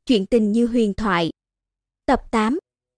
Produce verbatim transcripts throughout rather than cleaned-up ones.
Chuyện tình như huyền thoại. Tập tám.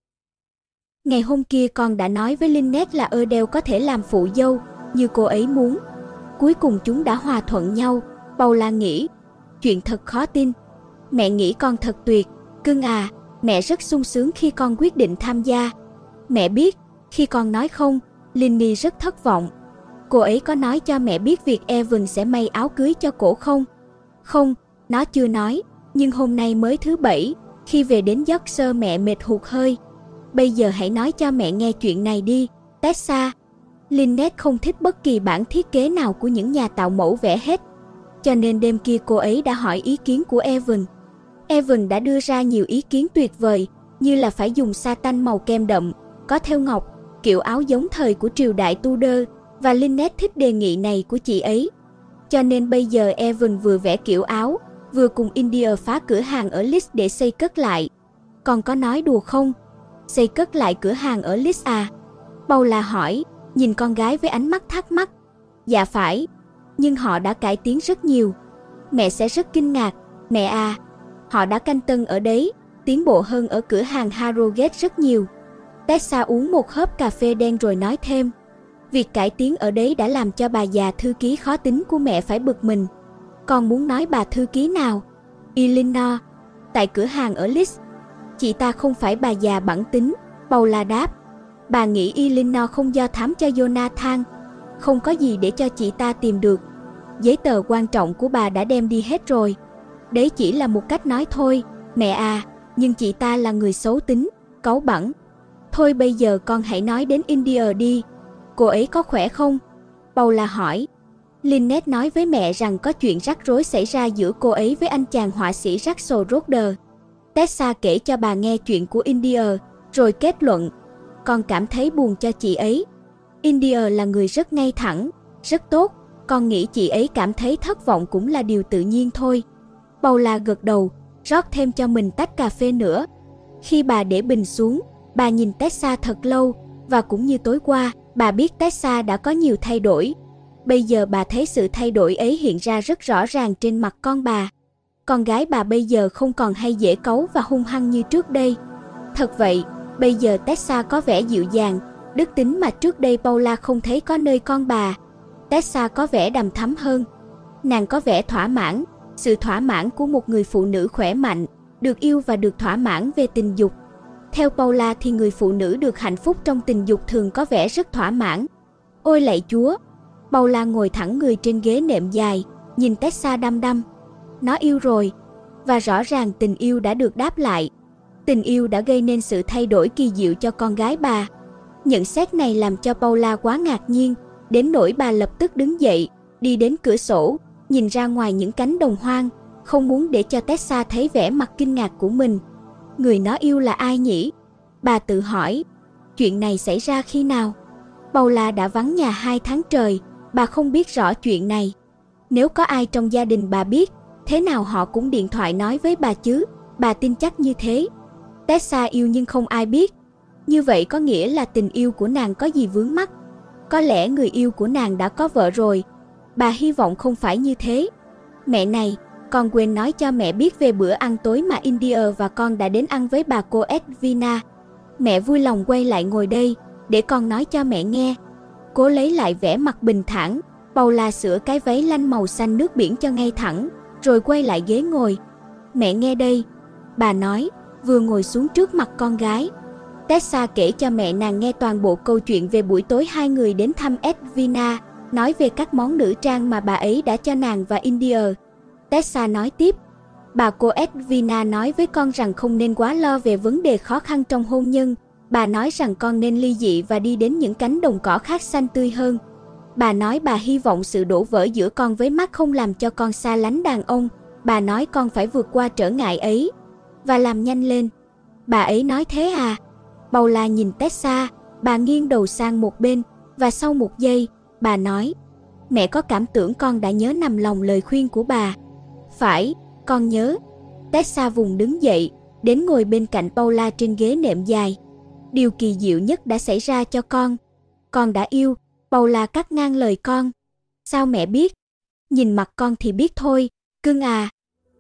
Ngày hôm kia con đã nói với Lynette là Adele có thể làm phụ dâu, như cô ấy muốn. Cuối cùng chúng đã hòa thuận nhau. Paula nghĩ, chuyện thật khó tin. Mẹ nghĩ con thật tuyệt, cưng à, mẹ rất sung sướng khi con quyết định tham gia. Mẹ biết, khi con nói không, Lindy rất thất vọng. Cô ấy có nói cho mẹ biết việc Evan sẽ may áo cưới cho cổ không? Không, nó chưa nói, nhưng hôm nay mới thứ bảy, khi về đến Yorkshire mẹ mệt hụt hơi. Bây giờ hãy nói cho mẹ nghe chuyện này đi, Tessa. Lynette không thích bất kỳ bản thiết kế nào của những nhà tạo mẫu vẽ hết. Cho nên đêm kia cô ấy đã hỏi ý kiến của Evan. Evan đã đưa ra nhiều ý kiến tuyệt vời, như là phải dùng sa tanh màu kem đậm, có thêu ngọc, kiểu áo giống thời của triều đại Tudor, và Lynette thích đề nghị này của chị ấy. Cho nên bây giờ Evan vừa vẽ kiểu áo, vừa cùng India phá cửa hàng ở Leeds để xây cất lại. Con có nói đùa không? Xây cất lại cửa hàng ở Leeds à? Paula hỏi, nhìn con gái với ánh mắt thắc mắc. Dạ phải, nhưng họ đã cải tiến rất nhiều. Mẹ sẽ rất kinh ngạc, mẹ à. Họ đã canh tân ở đấy, tiến bộ hơn ở cửa hàng Harrogate rất nhiều. Tessa uống một hớp cà phê đen rồi nói thêm. Việc cải tiến ở đấy đã làm cho bà già thư ký khó tính của mẹ phải bực mình. Con muốn nói bà thư ký nào? Eleanor, tại cửa hàng ở Leeds. Chị ta không phải bà già bẵng tính, Paula đáp. Bà nghĩ Eleanor không do thám cho Jonathan. Không có gì để cho chị ta tìm được. Giấy tờ quan trọng của bà đã đem đi hết rồi. Đấy chỉ là một cách nói thôi, mẹ à, nhưng chị ta là người xấu tính, cáu bẳn. Thôi bây giờ con hãy nói đến India đi. Cô ấy có khỏe không? Paula hỏi. Lynette nói với mẹ rằng có chuyện rắc rối xảy ra giữa cô ấy với anh chàng họa sĩ Rachel Roder. Tessa kể cho bà nghe chuyện của India, rồi kết luận. Con cảm thấy buồn cho chị ấy. India là người rất ngay thẳng, rất tốt. Con nghĩ chị ấy cảm thấy thất vọng cũng là điều tự nhiên thôi. Paula gật đầu, rót thêm cho mình tách cà phê nữa. Khi bà để bình xuống, bà nhìn Tessa thật lâu, và cũng như tối qua, bà biết Tessa đã có nhiều thay đổi. Bây giờ bà thấy sự thay đổi ấy hiện ra rất rõ ràng trên mặt con bà. Con gái bà bây giờ không còn hay dễ cáu và hung hăng như trước đây. Thật vậy, bây giờ Tessa có vẻ dịu dàng, đức tính mà trước đây Paula không thấy có nơi con bà. Tessa có vẻ đằm thắm hơn. Nàng có vẻ thỏa mãn, sự thỏa mãn của một người phụ nữ khỏe mạnh, được yêu và được thỏa mãn về tình dục. Theo Paula thì người phụ nữ được hạnh phúc trong tình dục thường có vẻ rất thỏa mãn. Ôi lạy Chúa! Paula ngồi thẳng người trên ghế nệm dài, nhìn Tessa đăm đăm. Nó yêu rồi, và rõ ràng tình yêu đã được đáp lại. Tình yêu đã gây nên sự thay đổi kỳ diệu cho con gái bà. Nhận xét này làm cho Paula quá ngạc nhiên, đến nỗi bà lập tức đứng dậy, đi đến cửa sổ, nhìn ra ngoài những cánh đồng hoang, không muốn để cho Tessa thấy vẻ mặt kinh ngạc của mình. Người nó yêu là ai nhỉ? Bà tự hỏi. Chuyện này xảy ra khi nào? Paula đã vắng nhà hai tháng trời, bà không biết rõ chuyện này. Nếu có ai trong gia đình bà biết, thế nào họ cũng điện thoại nói với bà chứ, bà tin chắc như thế. Tessa yêu nhưng không ai biết. Như vậy có nghĩa là tình yêu của nàng có gì vướng mắc. Có lẽ người yêu của nàng đã có vợ rồi. Bà hy vọng không phải như thế. Mẹ này, con quên nói cho mẹ biết về bữa ăn tối mà India và con đã đến ăn với bà cô Edwina. Mẹ vui lòng quay lại ngồi đây, để con nói cho mẹ nghe. Cố lấy lại vẻ mặt bình thản, Paula sửa cái váy lanh màu xanh nước biển cho ngay thẳng, rồi quay lại ghế ngồi. Mẹ nghe đây, bà nói, vừa ngồi xuống trước mặt con gái. Tessa kể cho mẹ nàng nghe toàn bộ câu chuyện về buổi tối hai người đến thăm Edwina, nói về các món nữ trang mà bà ấy đã cho nàng và India. Tessa nói tiếp, bà cô Edwina nói với con rằng không nên quá lo về vấn đề khó khăn trong hôn nhân. Bà nói rằng con nên ly dị và đi đến những cánh đồng cỏ khác xanh tươi hơn. Bà nói bà hy vọng sự đổ vỡ giữa con với Mark không làm cho con xa lánh đàn ông. Bà nói con phải vượt qua trở ngại ấy và làm nhanh lên. Bà ấy nói thế à? Paula nhìn Tessa, bà nghiêng đầu sang một bên, và sau một giây, bà nói, mẹ có cảm tưởng con đã nhớ nằm lòng lời khuyên của bà. Phải, con nhớ. Tessa vùng đứng dậy, đến ngồi bên cạnh Paula trên ghế nệm dài. Điều kỳ diệu nhất đã xảy ra cho con. Con đã yêu. Paula cắt ngang lời con. Sao mẹ biết? Nhìn mặt con thì biết thôi, cưng à.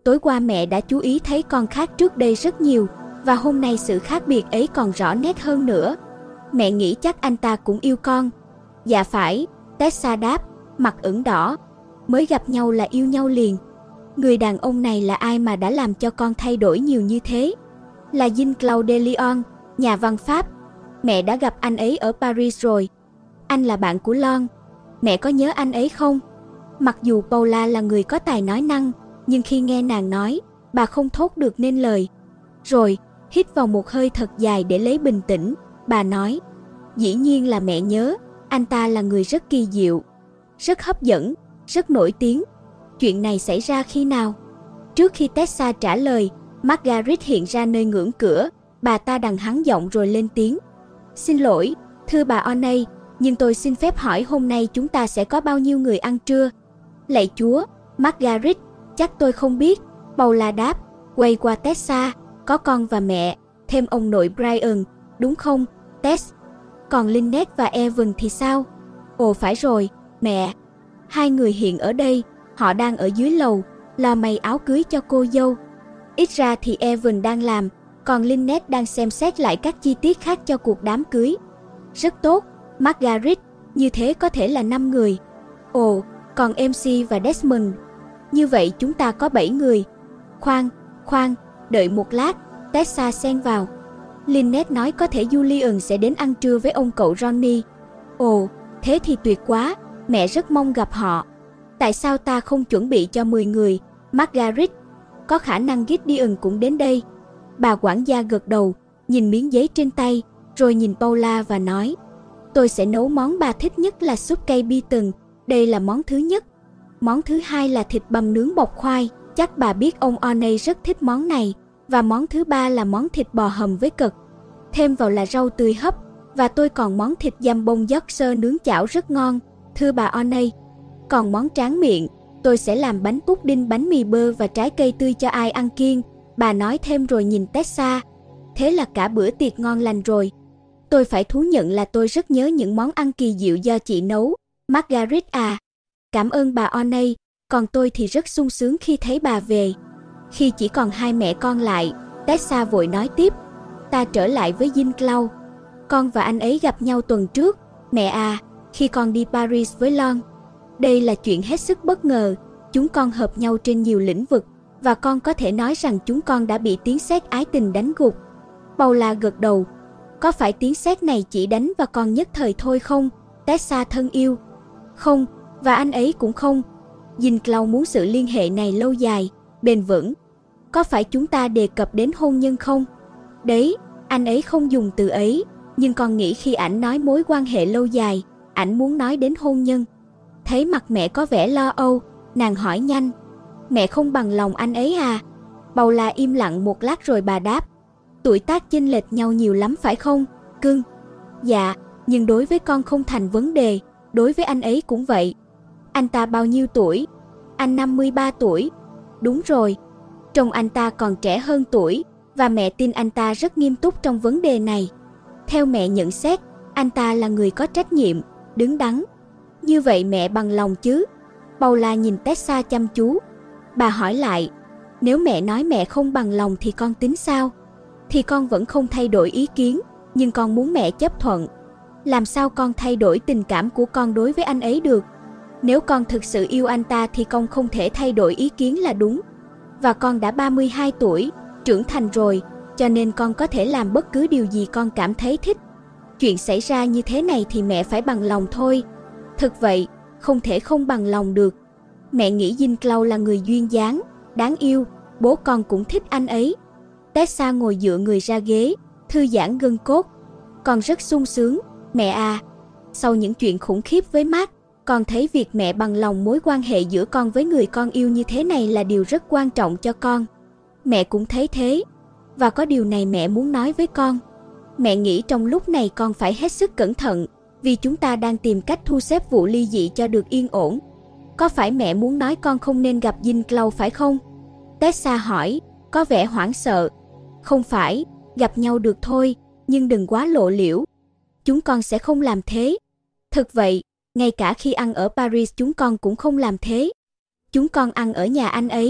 Tối qua mẹ đã chú ý thấy con khác trước đây rất nhiều, và hôm nay sự khác biệt ấy còn rõ nét hơn nữa. Mẹ nghĩ chắc anh ta cũng yêu con. Dạ phải, Tessa đáp, mặt ửng đỏ. Mới gặp nhau là yêu nhau liền. Người đàn ông này là ai mà đã làm cho con thay đổi nhiều như thế? Là Jean-Claude de Lyon, nhà văn Pháp. Mẹ đã gặp anh ấy ở Paris rồi. Anh là bạn của Lon. Mẹ có nhớ anh ấy không? Mặc dù Paula là người có tài nói năng, nhưng khi nghe nàng nói, bà không thốt được nên lời. Rồi, hít vào một hơi thật dài để lấy bình tĩnh, bà nói, dĩ nhiên là mẹ nhớ, anh ta là người rất kỳ diệu, rất hấp dẫn, rất nổi tiếng. Chuyện này xảy ra khi nào? Trước khi Tessa trả lời, Margaret hiện ra nơi ngưỡng cửa, bà ta đằng hắn giọng rồi lên tiếng. Xin lỗi, thưa bà O'Neill, nhưng tôi xin phép hỏi hôm nay chúng ta sẽ có bao nhiêu người ăn trưa? Lạy Chúa, Margaret, chắc tôi không biết, Paula đáp, quay qua Tessa, có con và mẹ, thêm ông nội Brian, đúng không, Tess? Còn Lynette và Evan thì sao? Ồ phải rồi, mẹ. Hai người hiện ở đây, họ đang ở dưới lầu, lo may áo cưới cho cô dâu. Ít ra thì Evan đang làm, còn Lynette đang xem xét lại các chi tiết khác cho cuộc đám cưới. Rất tốt, Margaret, như thế có thể là năm người. Ồ, còn em xê và Desmond. Như vậy chúng ta có bảy người. Khoan, khoan, đợi một lát, Tessa xen vào. Lynette nói có thể Julian sẽ đến ăn trưa với ông cậu Ronnie. Ồ, thế thì tuyệt quá, mẹ rất mong gặp họ. Tại sao ta không chuẩn bị cho mười người, Margaret? Có khả năng Gideon cũng đến đây. Bà quản gia gật đầu, nhìn miếng giấy trên tay, rồi nhìn Paula và nói, tôi sẽ nấu món bà thích nhất là súp cây bacon, đây là món thứ nhất. Món thứ hai là thịt băm nướng bọc khoai, chắc bà biết ông O'Neill rất thích món này. Và món thứ ba là món thịt bò hầm với cật. Thêm vào là rau tươi hấp, và tôi còn món thịt dăm bông Yorkshire nướng chảo rất ngon, thưa bà O'Neill. Còn món tráng miệng, tôi sẽ làm bánh pudding, bánh mì bơ và trái cây tươi cho ai ăn kiêng, bà nói thêm rồi nhìn Tessa. Thế là cả bữa tiệc ngon lành rồi. Tôi phải thú nhận là tôi rất nhớ những món ăn kỳ diệu do chị nấu, Margaret à. Cảm ơn bà O'Neill, còn tôi thì rất sung sướng khi thấy bà về. Khi chỉ còn hai mẹ con lại, Tessa vội nói tiếp, ta trở lại với Jean-Claude. Con và anh ấy gặp nhau tuần trước, mẹ à, khi con đi Paris với Lon. Đây là chuyện hết sức bất ngờ, chúng con hợp nhau trên nhiều lĩnh vực, và con có thể nói rằng chúng con đã bị tiếng sét ái tình đánh gục. Paula gật đầu, có phải tiếng sét này chỉ đánh vào con nhất thời thôi không, Tessa thân yêu? Không, và anh ấy cũng không. Jean-Claude muốn sự liên hệ này lâu dài, bền vững. Có phải chúng ta đề cập đến hôn nhân không? Đấy, anh ấy không dùng từ ấy, nhưng con nghĩ khi ảnh nói mối quan hệ lâu dài, ảnh muốn nói đến hôn nhân. Thấy mặt mẹ có vẻ lo âu, nàng hỏi nhanh, mẹ không bằng lòng anh ấy à? Paula im lặng một lát rồi bà đáp, tuổi tác chênh lệch nhau nhiều lắm phải không, cưng? Dạ, nhưng đối với con không thành vấn đề, đối với anh ấy cũng vậy. Anh ta bao nhiêu tuổi? Anh năm mươi ba tuổi. Đúng rồi. Trông anh ta còn trẻ hơn tuổi, và mẹ tin anh ta rất nghiêm túc trong vấn đề này. Theo mẹ nhận xét, anh ta là người có trách nhiệm, đứng đắn. Như vậy mẹ bằng lòng chứ? Paula nhìn Tessa chăm chú. Bà hỏi lại, nếu mẹ nói mẹ không bằng lòng thì con tính sao? Thì con vẫn không thay đổi ý kiến, nhưng con muốn mẹ chấp thuận. Làm sao con thay đổi tình cảm của con đối với anh ấy được? Nếu con thực sự yêu anh ta thì con không thể thay đổi ý kiến là đúng. Và con đã ba mươi hai tuổi, trưởng thành rồi, cho nên con có thể làm bất cứ điều gì con cảm thấy thích. Chuyện xảy ra như thế này thì mẹ phải bằng lòng thôi. Thực vậy, không thể không bằng lòng được. Mẹ nghĩ Jean-Claude là người duyên dáng, đáng yêu, bố con cũng thích anh ấy. Tessa ngồi dựa người ra ghế, thư giãn gân cốt. Con rất sung sướng, mẹ à. Sau những chuyện khủng khiếp với Mark, con thấy việc mẹ bằng lòng mối quan hệ giữa con với người con yêu như thế này là điều rất quan trọng cho con. Mẹ cũng thấy thế. Và có điều này mẹ muốn nói với con. Mẹ nghĩ trong lúc này con phải hết sức cẩn thận, vì chúng ta đang tìm cách thu xếp vụ ly dị cho được yên ổn. Có phải mẹ muốn nói con không nên gặp Jean-Claude phải không? Tessa hỏi, có vẻ hoảng sợ. Không phải, gặp nhau được thôi, nhưng đừng quá lộ liễu. Chúng con sẽ không làm thế. Thực vậy, ngay cả khi ăn ở Paris chúng con cũng không làm thế. Chúng con ăn ở nhà anh ấy,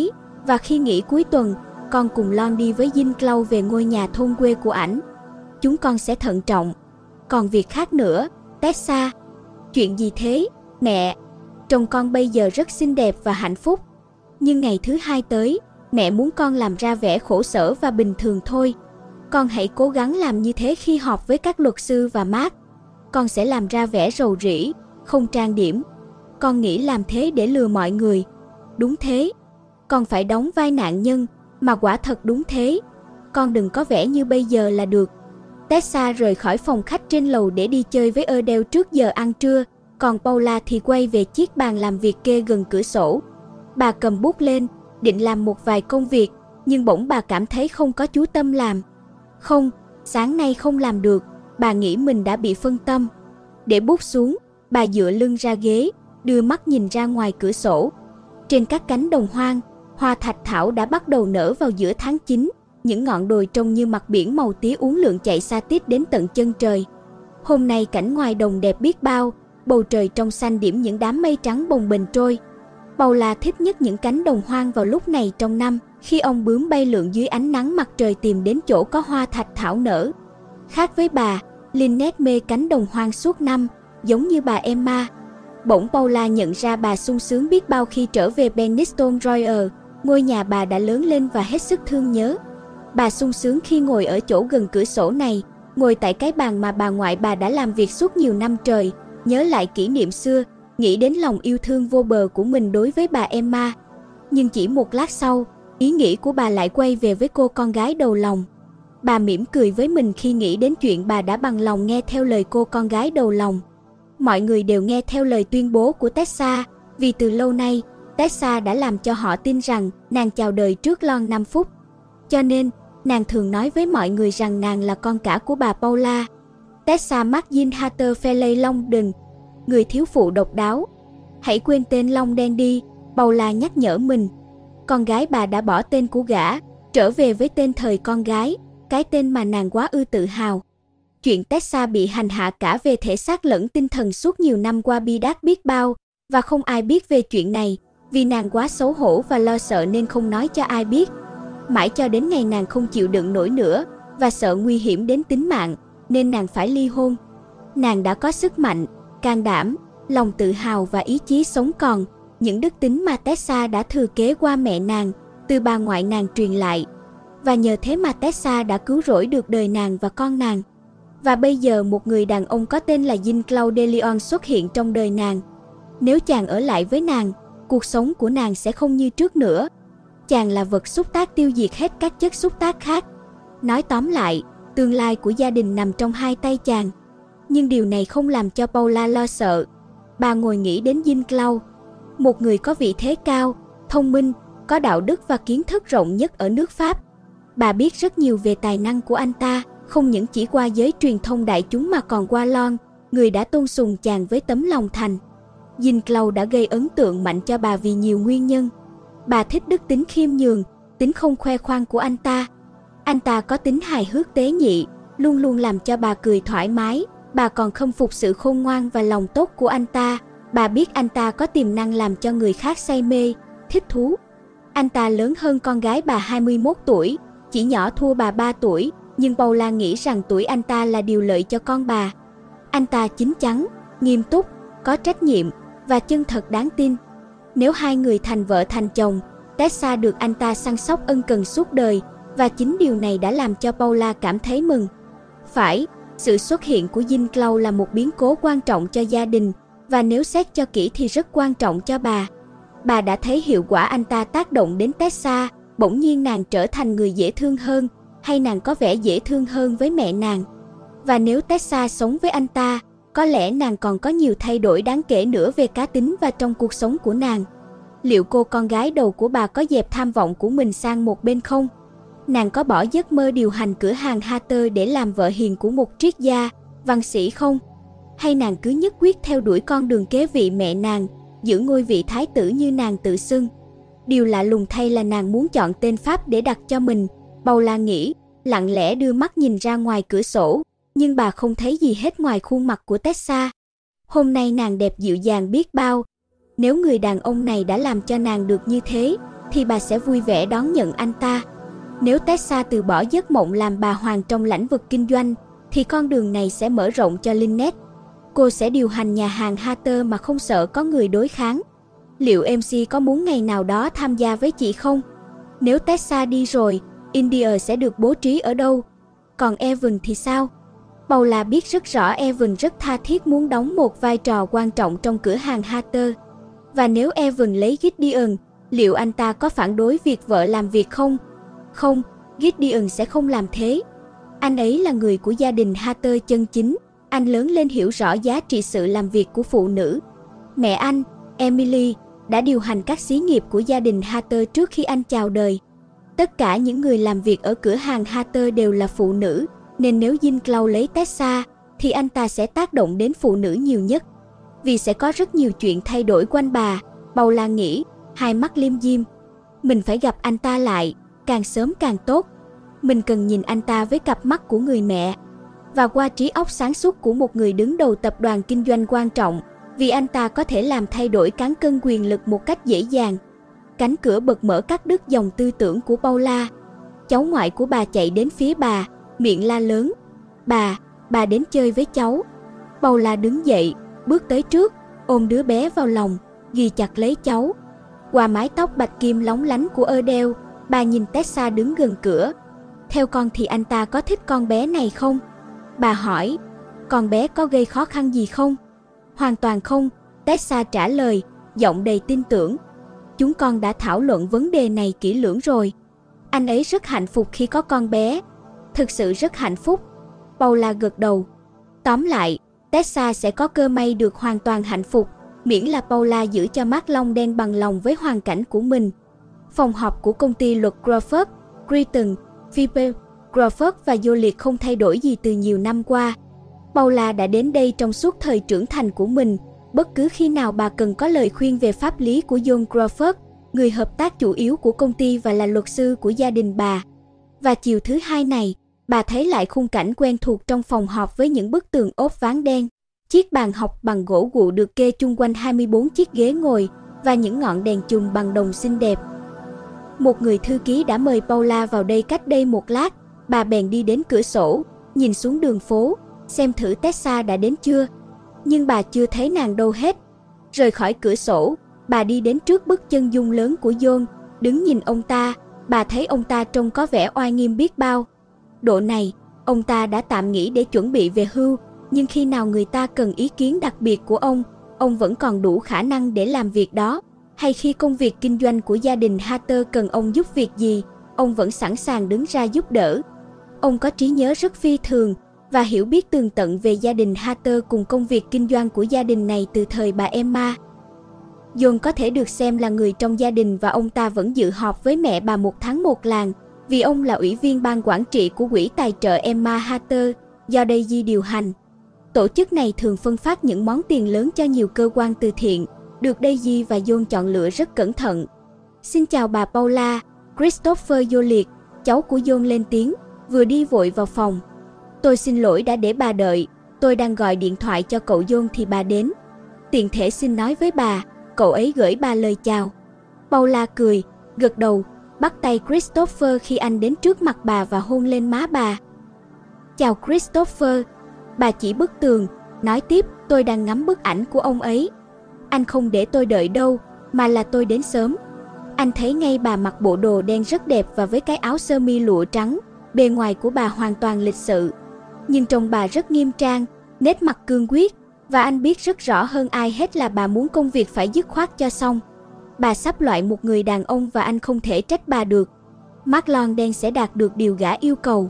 Và khi nghỉ cuối tuần, con cùng Lon đi với Jin về ngôi nhà thôn quê của ảnh. Chúng con sẽ thận trọng. Còn việc khác nữa, Tessa. Chuyện gì thế, mẹ? Trông con bây giờ rất xinh đẹp và hạnh phúc. Nhưng ngày thứ hai tới, mẹ muốn con làm ra vẻ khổ sở và bình thường thôi. Con hãy cố gắng làm như thế khi họp với các luật sư và Mark. Con sẽ làm ra vẻ rầu rĩ, không trang điểm. Con nghĩ làm thế để lừa mọi người. Đúng thế. Con phải đóng vai nạn nhân, mà quả thật đúng thế. Con đừng có vẻ như bây giờ là được. Tessa rời khỏi phòng khách trên lầu để đi chơi với Adele trước giờ ăn trưa, còn Paula thì quay về chiếc bàn làm việc kê gần cửa sổ. Bà cầm bút lên, định làm một vài công việc, nhưng bỗng bà cảm thấy không có chú tâm làm. Không, sáng nay không làm được, bà nghĩ mình đã bị phân tâm. Để bút xuống, bà dựa lưng ra ghế, đưa mắt nhìn ra ngoài cửa sổ. Trên các cánh đồng hoang, hoa thạch thảo đã bắt đầu nở vào giữa tháng chín, những ngọn đồi trông như mặt biển màu tía uốn lượn chạy xa tít đến tận chân trời. Hôm nay cảnh ngoài đồng đẹp biết bao, bầu trời trong xanh điểm những đám mây trắng bồng bềnh trôi. Paula thích nhất những cánh đồng hoang vào lúc này trong năm, khi ong bướm bay lượn dưới ánh nắng mặt trời tìm đến chỗ có hoa thạch thảo nở. Khác với bà, Lynette mê cánh đồng hoang suốt năm, giống như bà Emma. Bỗng Paula nhận ra bà sung sướng biết bao khi trở về Penistone Royal, ngôi nhà bà đã lớn lên và hết sức thương nhớ. Bà sung sướng khi ngồi ở chỗ gần cửa sổ này, ngồi tại cái bàn mà bà ngoại bà đã làm việc suốt nhiều năm trời, nhớ lại kỷ niệm xưa, nghĩ đến lòng yêu thương vô bờ của mình đối với bà Emma. Nhưng chỉ một lát sau, ý nghĩ của bà lại quay về với cô con gái đầu lòng. Bà mỉm cười với mình khi nghĩ đến chuyện bà đã bằng lòng nghe theo lời cô con gái đầu lòng. Mọi người đều nghe theo lời tuyên bố của Tessa, vì từ lâu nay, Tessa đã làm cho họ tin rằng nàng chào đời trước Lon năm phút. Cho nên, nàng thường nói với mọi người rằng nàng là con cả của bà Paula. Tessa Margin Hatterfele Longden, người thiếu phụ độc đáo. Hãy quên tên Long đen đi, Paula nhắc nhở mình. Con gái bà đã bỏ tên của gã, trở về với tên thời con gái, cái tên mà nàng quá ư tự hào. Chuyện Tessa bị hành hạ cả về thể xác lẫn tinh thần suốt nhiều năm qua bi đát biết bao, và không ai biết về chuyện này, vì nàng quá xấu hổ và lo sợ nên không nói cho ai biết. Mãi cho đến ngày nàng không chịu đựng nổi nữa, và sợ nguy hiểm đến tính mạng, nên nàng phải ly hôn. Nàng đã có sức mạnh, can đảm, lòng tự hào và ý chí sống còn, những đức tính mà Tessa đã thừa kế qua mẹ nàng, từ bà ngoại nàng truyền lại. Và nhờ thế mà Tessa đã cứu rỗi được đời nàng và con nàng. Và bây giờ một người đàn ông có tên là Jean-Claude de Lyon xuất hiện trong đời nàng. Nếu chàng ở lại với nàng, cuộc sống của nàng sẽ không như trước nữa. Chàng là vật xúc tác tiêu diệt hết các chất xúc tác khác. Nói tóm lại, tương lai của gia đình nằm trong hai tay chàng. Nhưng điều này không làm cho Paula lo sợ. Bà ngồi nghĩ đến Jean-Claude, một người có vị thế cao, thông minh, có đạo đức và kiến thức rộng nhất ở nước Pháp. Bà biết rất nhiều về tài năng của anh ta, không những chỉ qua giới truyền thông đại chúng mà còn qua Lon, người đã tôn sùng chàng với tấm lòng thành. Jean-Claude đã gây ấn tượng mạnh cho bà vì nhiều nguyên nhân. Bà thích đức tính khiêm nhường, tính không khoe khoang của anh ta. Anh ta có tính hài hước tế nhị, luôn luôn làm cho bà cười thoải mái. Bà còn khâm phục sự khôn ngoan và lòng tốt của anh ta. Bà biết anh ta có tiềm năng làm cho người khác say mê, thích thú. Anh ta lớn hơn con gái bà hai mươi mốt tuổi, chỉ nhỏ thua bà ba tuổi, nhưng Paula nghĩ rằng tuổi anh ta là điều lợi cho con bà. Anh ta chín chắn, nghiêm túc, có trách nhiệm và chân thật đáng tin. Nếu hai người thành vợ thành chồng, Tessa được anh ta săn sóc ân cần suốt đời, và chính điều này đã làm cho Paula cảm thấy mừng. Phải, sự xuất hiện của Jean-Claude là một biến cố quan trọng cho gia đình, và nếu xét cho kỹ thì rất quan trọng cho bà. Bà đã thấy hiệu quả anh ta tác động đến Tessa, bỗng nhiên nàng trở thành người dễ thương hơn, hay nàng có vẻ dễ thương hơn với mẹ nàng. Và nếu Tessa sống với anh ta, có lẽ nàng còn có nhiều thay đổi đáng kể nữa về cá tính và trong cuộc sống của nàng. Liệu cô con gái đầu của bà có dẹp tham vọng của mình sang một bên không? Nàng có bỏ giấc mơ điều hành cửa hàng Hatter để làm vợ hiền của một triết gia, văn sĩ không? Hay nàng cứ nhất quyết theo đuổi con đường kế vị mẹ nàng, giữ ngôi vị thái tử như nàng tự xưng? Điều lạ lùng thay là nàng muốn chọn tên Pháp để đặt cho mình, Paula nghĩ, lặng lẽ đưa mắt nhìn ra ngoài cửa sổ, nhưng bà không thấy gì hết ngoài khuôn mặt của Tessa. Hôm nay nàng đẹp dịu dàng biết bao. Nếu người đàn ông này đã làm cho nàng được như thế, thì bà sẽ vui vẻ đón nhận anh ta. Nếu Tessa từ bỏ giấc mộng làm bà hoàng trong lĩnh vực kinh doanh, thì con đường này sẽ mở rộng cho Lynette. Cô sẽ điều hành nhà hàng Hatter mà không sợ có người đối kháng. Liệu em xê có muốn ngày nào đó tham gia với chị không? Nếu Tessa đi rồi, India sẽ được bố trí ở đâu? Còn Evan thì sao? Paula biết rất rõ Evan rất tha thiết muốn đóng một vai trò quan trọng trong cửa hàng Hatter. Và nếu Evan lấy Gideon, liệu anh ta có phản đối việc vợ làm việc không? Không, Gideon sẽ không làm thế. Anh ấy là người của gia đình Hatter chân chính. Anh lớn lên hiểu rõ giá trị sự làm việc của phụ nữ. Mẹ anh, Emily, đã điều hành các xí nghiệp của gia đình Hatter trước khi anh chào đời. Tất cả những người làm việc ở cửa hàng Hatter đều là phụ nữ, nên nếu Jim lấy Tessa, thì anh ta sẽ tác động đến phụ nữ nhiều nhất. Vì sẽ có rất nhiều chuyện thay đổi quanh bà, Paula nghĩ, hai mắt liêm diêm. Mình phải gặp anh ta lại, càng sớm càng tốt. Mình cần nhìn anh ta với cặp mắt của người mẹ. Và qua trí óc sáng suốt của một người đứng đầu tập đoàn kinh doanh quan trọng, vì anh ta có thể làm thay đổi cán cân quyền lực một cách dễ dàng. Cánh cửa bật mở cắt đứt dòng tư tưởng của Paula. Cháu ngoại của bà chạy đến phía bà, miệng la lớn. Bà, bà đến chơi với cháu. Paula đứng dậy, bước tới trước, ôm đứa bé vào lòng, ghi chặt lấy cháu. Qua mái tóc bạch kim lóng lánh của Adele, bà nhìn Tessa đứng gần cửa. Theo con thì anh ta có thích con bé này không? Bà hỏi, con bé có gây khó khăn gì không? Hoàn toàn không, Tessa trả lời, giọng đầy tin tưởng. Chúng con đã thảo luận vấn đề này kỹ lưỡng rồi. Anh ấy rất hạnh phúc khi có con bé. Thực sự rất hạnh phúc. Paula gật đầu. Tóm lại, Tessa sẽ có cơ may được hoàn toàn hạnh phúc, miễn là Paula giữ cho Mark Long đen bằng lòng với hoàn cảnh của mình. Phòng họp của công ty luật Crawford, Creighton, Phipps, Crawford và Joliet không thay đổi gì từ nhiều năm qua. Paula đã đến đây trong suốt thời trưởng thành của mình, bất cứ khi nào bà cần có lời khuyên về pháp lý của John Crawford, người hợp tác chủ yếu của công ty và là luật sư của gia đình bà. Và chiều thứ hai này, bà thấy lại khung cảnh quen thuộc trong phòng họp với những bức tường ốp ván đen, chiếc bàn học bằng gỗ gụ được kê chung quanh hai mươi bốn chiếc ghế ngồi và những ngọn đèn chùm bằng đồng xinh đẹp. Một người thư ký đã mời Paula vào đây cách đây một lát, bà bèn đi đến cửa sổ, nhìn xuống đường phố, xem thử Tessa đã đến chưa. Nhưng bà chưa thấy nàng đâu hết. Rời khỏi cửa sổ, bà đi đến trước bức chân dung lớn của John, đứng nhìn ông ta, bà thấy ông ta trông có vẻ oai nghiêm biết bao. Độ này, ông ta đã tạm nghỉ để chuẩn bị về hưu, nhưng khi nào người ta cần ý kiến đặc biệt của ông, ông vẫn còn đủ khả năng để làm việc đó. Hay khi công việc kinh doanh của gia đình Hatter cần ông giúp việc gì, ông vẫn sẵn sàng đứng ra giúp đỡ. Ông có trí nhớ rất phi thường và hiểu biết tường tận về gia đình Hatter cùng công việc kinh doanh của gia đình này từ thời bà Emma. John có thể được xem là người trong gia đình và ông ta vẫn dự họp với mẹ bà một tháng một lần, vì ông là ủy viên ban quản trị của quỹ tài trợ Emma Hatter, do Daisy điều hành. Tổ chức này thường phân phát những món tiền lớn cho nhiều cơ quan từ thiện, được Daisy và John chọn lựa rất cẩn thận. Xin chào bà Paula, Christopher Joliet, cháu của John lên tiếng, vừa đi vội vào phòng. Tôi xin lỗi đã để bà đợi, tôi đang gọi điện thoại cho cậu John thì bà đến. Tiện thể xin nói với bà, cậu ấy gửi bà lời chào. Paula cười, gật đầu, bắt tay Christopher khi anh đến trước mặt bà và hôn lên má bà. Chào Christopher, bà chỉ bức tường, nói tiếp, tôi đang ngắm bức ảnh của ông ấy. Anh không để tôi đợi đâu, mà là tôi đến sớm. Anh thấy ngay bà mặc bộ đồ đen rất đẹp và với cái áo sơ mi lụa trắng, bề ngoài của bà hoàn toàn lịch sự. Nhưng trông bà rất nghiêm trang, nét mặt cương quyết, và anh biết rất rõ hơn ai hết là bà muốn công việc phải dứt khoát cho xong. Bà sắp loại một người đàn ông và anh không thể trách bà được. Mark Long đen sẽ đạt được điều gã yêu cầu.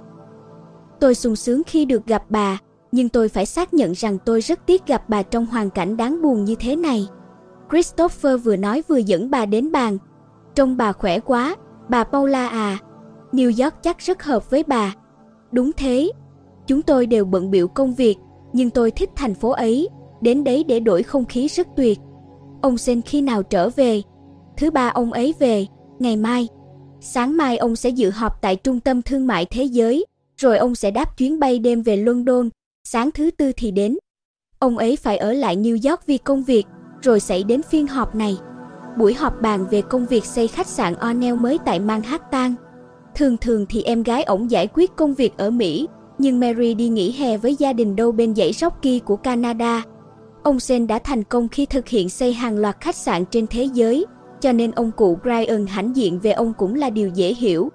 Tôi sung sướng khi được gặp bà, nhưng tôi phải xác nhận rằng tôi rất tiếc gặp bà trong hoàn cảnh đáng buồn như thế này. Christopher vừa nói vừa dẫn bà đến bàn. Trông bà khỏe quá, bà Paula à. New York chắc rất hợp với bà. Đúng thế. Chúng tôi đều bận bịu công việc, nhưng tôi thích thành phố ấy, đến đấy để đổi không khí rất tuyệt. Ông Sen khi nào trở về? Thứ ba ông ấy về, ngày mai. Sáng mai ông sẽ dự họp tại Trung tâm Thương mại Thế giới, rồi ông sẽ đáp chuyến bay đêm về London, sáng thứ tư thì đến. Ông ấy phải ở lại New York vì công việc, rồi xảy đến phiên họp này. buổi họp bàn về công việc xây khách sạn O'Neill mới tại Manhattan. Thường thường thì em gái ổng giải quyết công việc ở Mỹ, nhưng Mary đi nghỉ hè với gia đình đâu bên dãy Rocky của Canada. Ông Sen đã thành công khi thực hiện xây hàng loạt khách sạn trên thế giới, cho nên ông cụ Brian hãnh diện về ông cũng là điều dễ hiểu.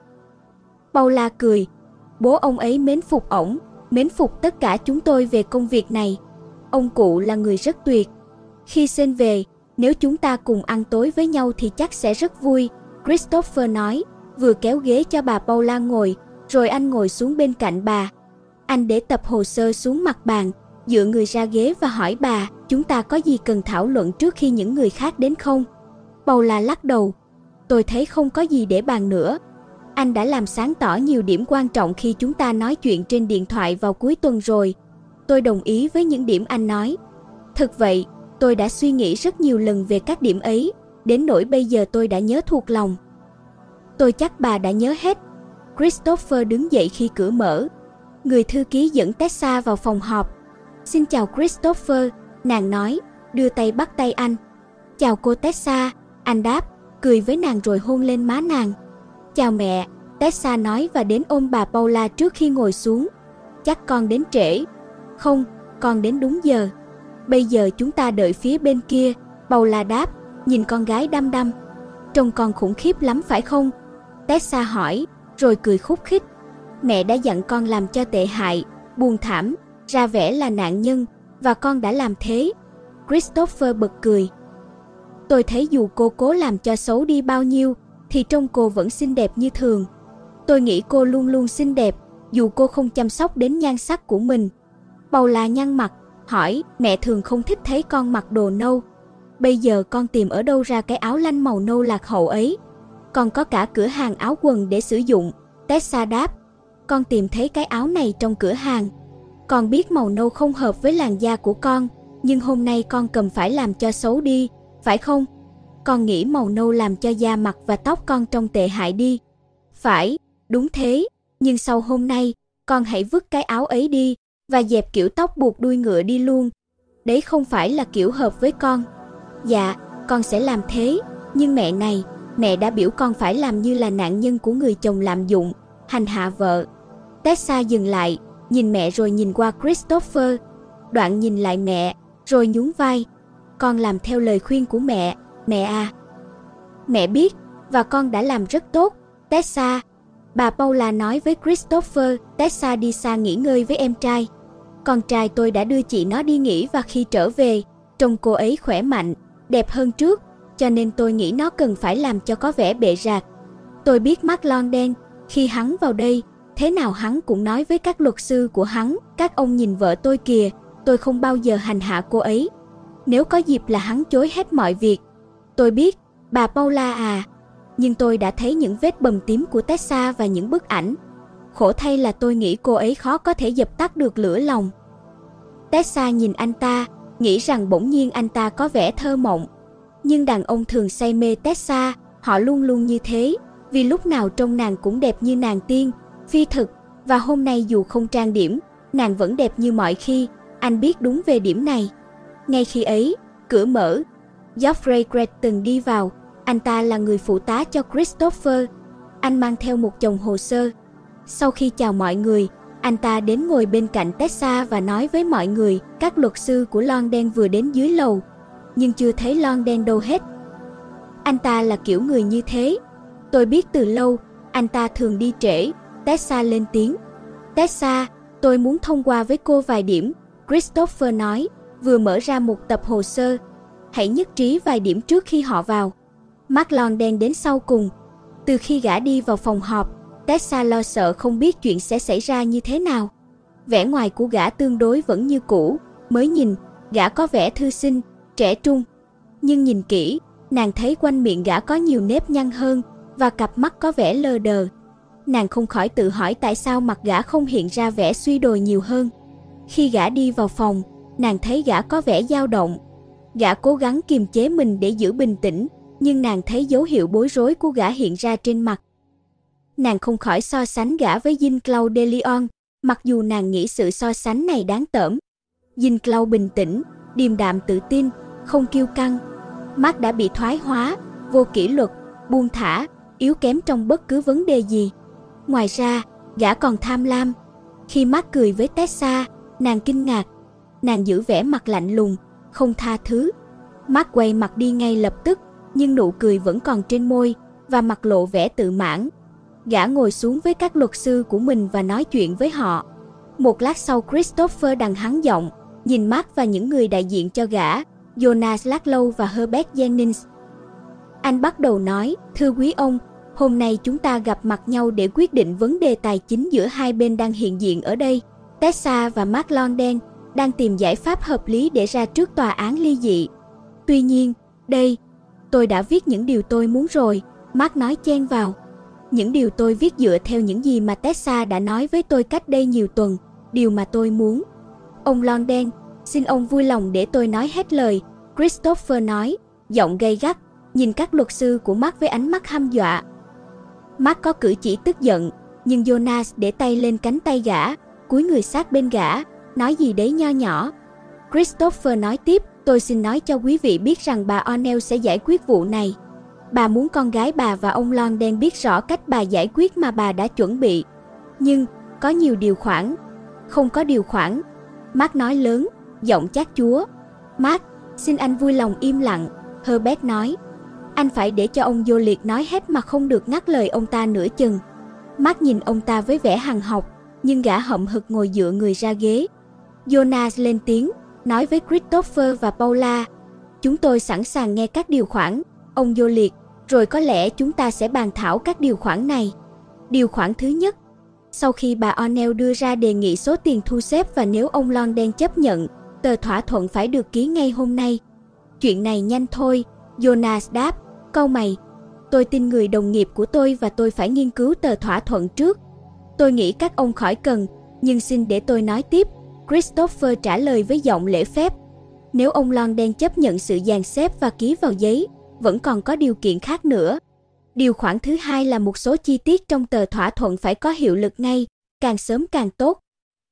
Paula cười. Bố ông ấy mến phục ổng, mến phục tất cả chúng tôi về công việc này. Ông cụ là người rất tuyệt. Khi Sen về, nếu chúng ta cùng ăn tối với nhau thì chắc sẽ rất vui, Christopher nói, vừa kéo ghế cho bà Paula ngồi, rồi anh ngồi xuống bên cạnh bà. Anh để tập hồ sơ xuống mặt bàn, dựa người ra ghế và hỏi bà, chúng ta có gì cần thảo luận trước khi những người khác đến không? Paula lắc đầu. Tôi thấy không có gì để bàn nữa. Anh đã làm sáng tỏ nhiều điểm quan trọng khi chúng ta nói chuyện trên điện thoại vào cuối tuần rồi. Tôi đồng ý với những điểm anh nói. Thực vậy, tôi đã suy nghĩ rất nhiều lần về các điểm ấy, đến nỗi bây giờ tôi đã nhớ thuộc lòng. Tôi chắc bà đã nhớ hết. Christopher đứng dậy khi cửa mở. Người thư ký dẫn Tessa vào phòng họp. Xin chào Christopher, nàng nói, đưa tay bắt tay anh. Chào cô Tessa, anh đáp, cười với nàng rồi hôn lên má nàng. Chào mẹ, Tessa nói và đến ôm bà Paula trước khi ngồi xuống. Chắc con đến trễ. Không, con đến đúng giờ. Bây giờ chúng ta đợi phía bên kia, Paula đáp, nhìn con gái đăm đăm. Trông con khủng khiếp lắm phải không? Tessa hỏi, rồi cười khúc khích. Mẹ đã dặn con làm cho tệ hại, buồn thảm, ra vẻ là nạn nhân, và con đã làm thế. Christopher bật cười. Tôi thấy dù cô cố làm cho xấu đi bao nhiêu, thì trông cô vẫn xinh đẹp như thường. Tôi nghĩ cô luôn luôn xinh đẹp, dù cô không chăm sóc đến nhan sắc của mình. Paula nhăn mặt, hỏi, mẹ thường không thích thấy con mặc đồ nâu. Bây giờ con tìm ở đâu ra cái áo lanh màu nâu lạc hậu ấy? Con có cả cửa hàng áo quần để sử dụng, Tessa đáp. Con tìm thấy cái áo này trong cửa hàng. Con biết màu nâu không hợp với làn da của con, nhưng hôm nay con cầm phải làm cho xấu đi, phải không? Con nghĩ màu nâu làm cho da mặt và tóc con trông tệ hại đi. Phải, đúng thế, nhưng sau hôm nay, con hãy vứt cái áo ấy đi, và dẹp kiểu tóc buộc đuôi ngựa đi luôn. Đấy không phải là kiểu hợp với con. Dạ, con sẽ làm thế, nhưng mẹ này, mẹ đã biểu con phải làm như là nạn nhân của người chồng lạm dụng, hành hạ vợ. Tessa dừng lại, nhìn mẹ rồi nhìn qua Christopher, đoạn nhìn lại mẹ, rồi nhún vai. Con làm theo lời khuyên của mẹ, mẹ à. Mẹ biết, và con đã làm rất tốt, Tessa. Bà Paula nói với Christopher, Tessa đi xa nghỉ ngơi với em trai. Con trai tôi đã đưa chị nó đi nghỉ và khi trở về, trông cô ấy khỏe mạnh, đẹp hơn trước, cho nên tôi nghĩ nó cần phải làm cho có vẻ bệ rạc. Tôi biết Mark London, khi hắn vào đây, thế nào hắn cũng nói với các luật sư của hắn, các ông nhìn vợ tôi kìa, tôi không bao giờ hành hạ cô ấy. Nếu có dịp là hắn chối hết mọi việc. Tôi biết, bà Paula à, nhưng tôi đã thấy những vết bầm tím của Tessa và những bức ảnh. Khổ thay là tôi nghĩ cô ấy khó có thể dập tắt được lửa lòng. Tessa nhìn anh ta, nghĩ rằng bỗng nhiên anh ta có vẻ thơ mộng. Nhưng đàn ông thường say mê Tessa, họ luôn luôn như thế, vì lúc nào trông nàng cũng đẹp như nàng tiên, phi thực, và hôm nay dù không trang điểm, nàng vẫn đẹp như mọi khi, anh biết đúng về điểm này. Ngay khi ấy, cửa mở, Geoffrey Creighton đi vào, anh ta là người phụ tá cho Christopher, anh mang theo một chồng hồ sơ. Sau khi chào mọi người, anh ta đến ngồi bên cạnh Tessa và nói với mọi người, các luật sư của London vừa đến dưới lầu, nhưng chưa thấy London đâu hết. Anh ta là kiểu người như thế. Tôi biết từ lâu, anh ta thường đi trễ, Tessa lên tiếng. Tessa, tôi muốn thông qua với cô vài điểm, Christopher nói, vừa mở ra một tập hồ sơ. Hãy nhất trí vài điểm trước khi họ vào. Mark London đến sau cùng. Từ khi gã đi vào phòng họp, Tessa lo sợ không biết chuyện sẽ xảy ra như thế nào. Vẻ ngoài của gã tương đối vẫn như cũ, mới nhìn, gã có vẻ thư sinh, trẻ trung. Nhưng nhìn kỹ, nàng thấy quanh miệng gã có nhiều nếp nhăn hơn, và cặp mắt có vẻ lờ đờ. Nàng không khỏi tự hỏi tại sao mặt gã không hiện ra vẻ suy đồi nhiều hơn. Khi gã đi vào phòng, nàng thấy gã có vẻ dao động. Gã cố gắng kiềm chế mình để giữ bình tĩnh, nhưng nàng thấy dấu hiệu bối rối của gã hiện ra trên mặt. Nàng không khỏi so sánh gã với Jean-Claude de Lyon, mặc dù nàng nghĩ sự so sánh này đáng tởm. Jean-Claude bình tĩnh, điềm đạm tự tin, không kiêu căng. Mark đã bị thoái hóa, vô kỷ luật, buông thả, yếu kém trong bất cứ vấn đề gì. Ngoài ra, gã còn tham lam. Khi Mark cười với Tessa, nàng kinh ngạc. Nàng giữ vẻ mặt lạnh lùng, không tha thứ. Mark quay mặt đi ngay lập tức, nhưng nụ cười vẫn còn trên môi và mặt lộ vẻ tự mãn. Gã ngồi xuống với các luật sư của mình và nói chuyện với họ. Một lát sau, Christopher đằng hắn giọng, nhìn Mark và những người đại diện cho gã, Jonas Ludlow và Herbert Jennings. Anh bắt đầu nói, thưa quý ông, hôm nay chúng ta gặp mặt nhau để quyết định vấn đề tài chính giữa hai bên đang hiện diện ở đây. Tessa và Mark London đang tìm giải pháp hợp lý để ra trước tòa án ly dị. Tuy nhiên, đây, tôi đã viết những điều tôi muốn rồi, Mark nói chen vào. Những điều tôi viết dựa theo những gì mà Tessa đã nói với tôi cách đây nhiều tuần, điều mà tôi muốn. Ông London, xin ông vui lòng để tôi nói hết lời, Christopher nói, giọng gay gắt, nhìn các luật sư của Mark với ánh mắt hăm dọa. Mark có cử chỉ tức giận, nhưng Jonas để tay lên cánh tay gã, cúi người sát bên gã, nói gì đấy nho nhỏ. Christopher nói tiếp, tôi xin nói cho quý vị biết rằng bà O'Neill sẽ giải quyết vụ này. Bà muốn con gái bà và ông London biết rõ cách bà giải quyết mà bà đã chuẩn bị. Nhưng, có nhiều điều khoản. Không có điều khoản. Mark nói lớn, giọng chát chúa. Mark, xin anh vui lòng im lặng, Herbert nói. Anh phải để cho ông vô liệt nói hết mà không được ngắt lời ông ta nửa chừng. Mark nhìn ông ta với vẻ hằn học, nhưng gã hậm hực ngồi dựa người ra ghế. Jonas lên tiếng, nói với Christopher và Paula. Chúng tôi sẵn sàng nghe các điều khoản, ông vô liệt, rồi có lẽ chúng ta sẽ bàn thảo các điều khoản này. Điều khoản thứ nhất, sau khi bà O'Neill đưa ra đề nghị số tiền thu xếp và nếu ông London chấp nhận, tờ thỏa thuận phải được ký ngay hôm nay. Chuyện này nhanh thôi, Jonas đáp, cau mày. Tôi tin người đồng nghiệp của tôi và tôi phải nghiên cứu tờ thỏa thuận trước. Tôi nghĩ các ông khỏi cần, nhưng xin để tôi nói tiếp, Christopher trả lời với giọng lễ phép. Nếu ông London chấp nhận sự dàn xếp và ký vào giấy, vẫn còn có điều kiện khác nữa. Điều khoản thứ hai là một số chi tiết trong tờ thỏa thuận phải có hiệu lực ngay, càng sớm càng tốt.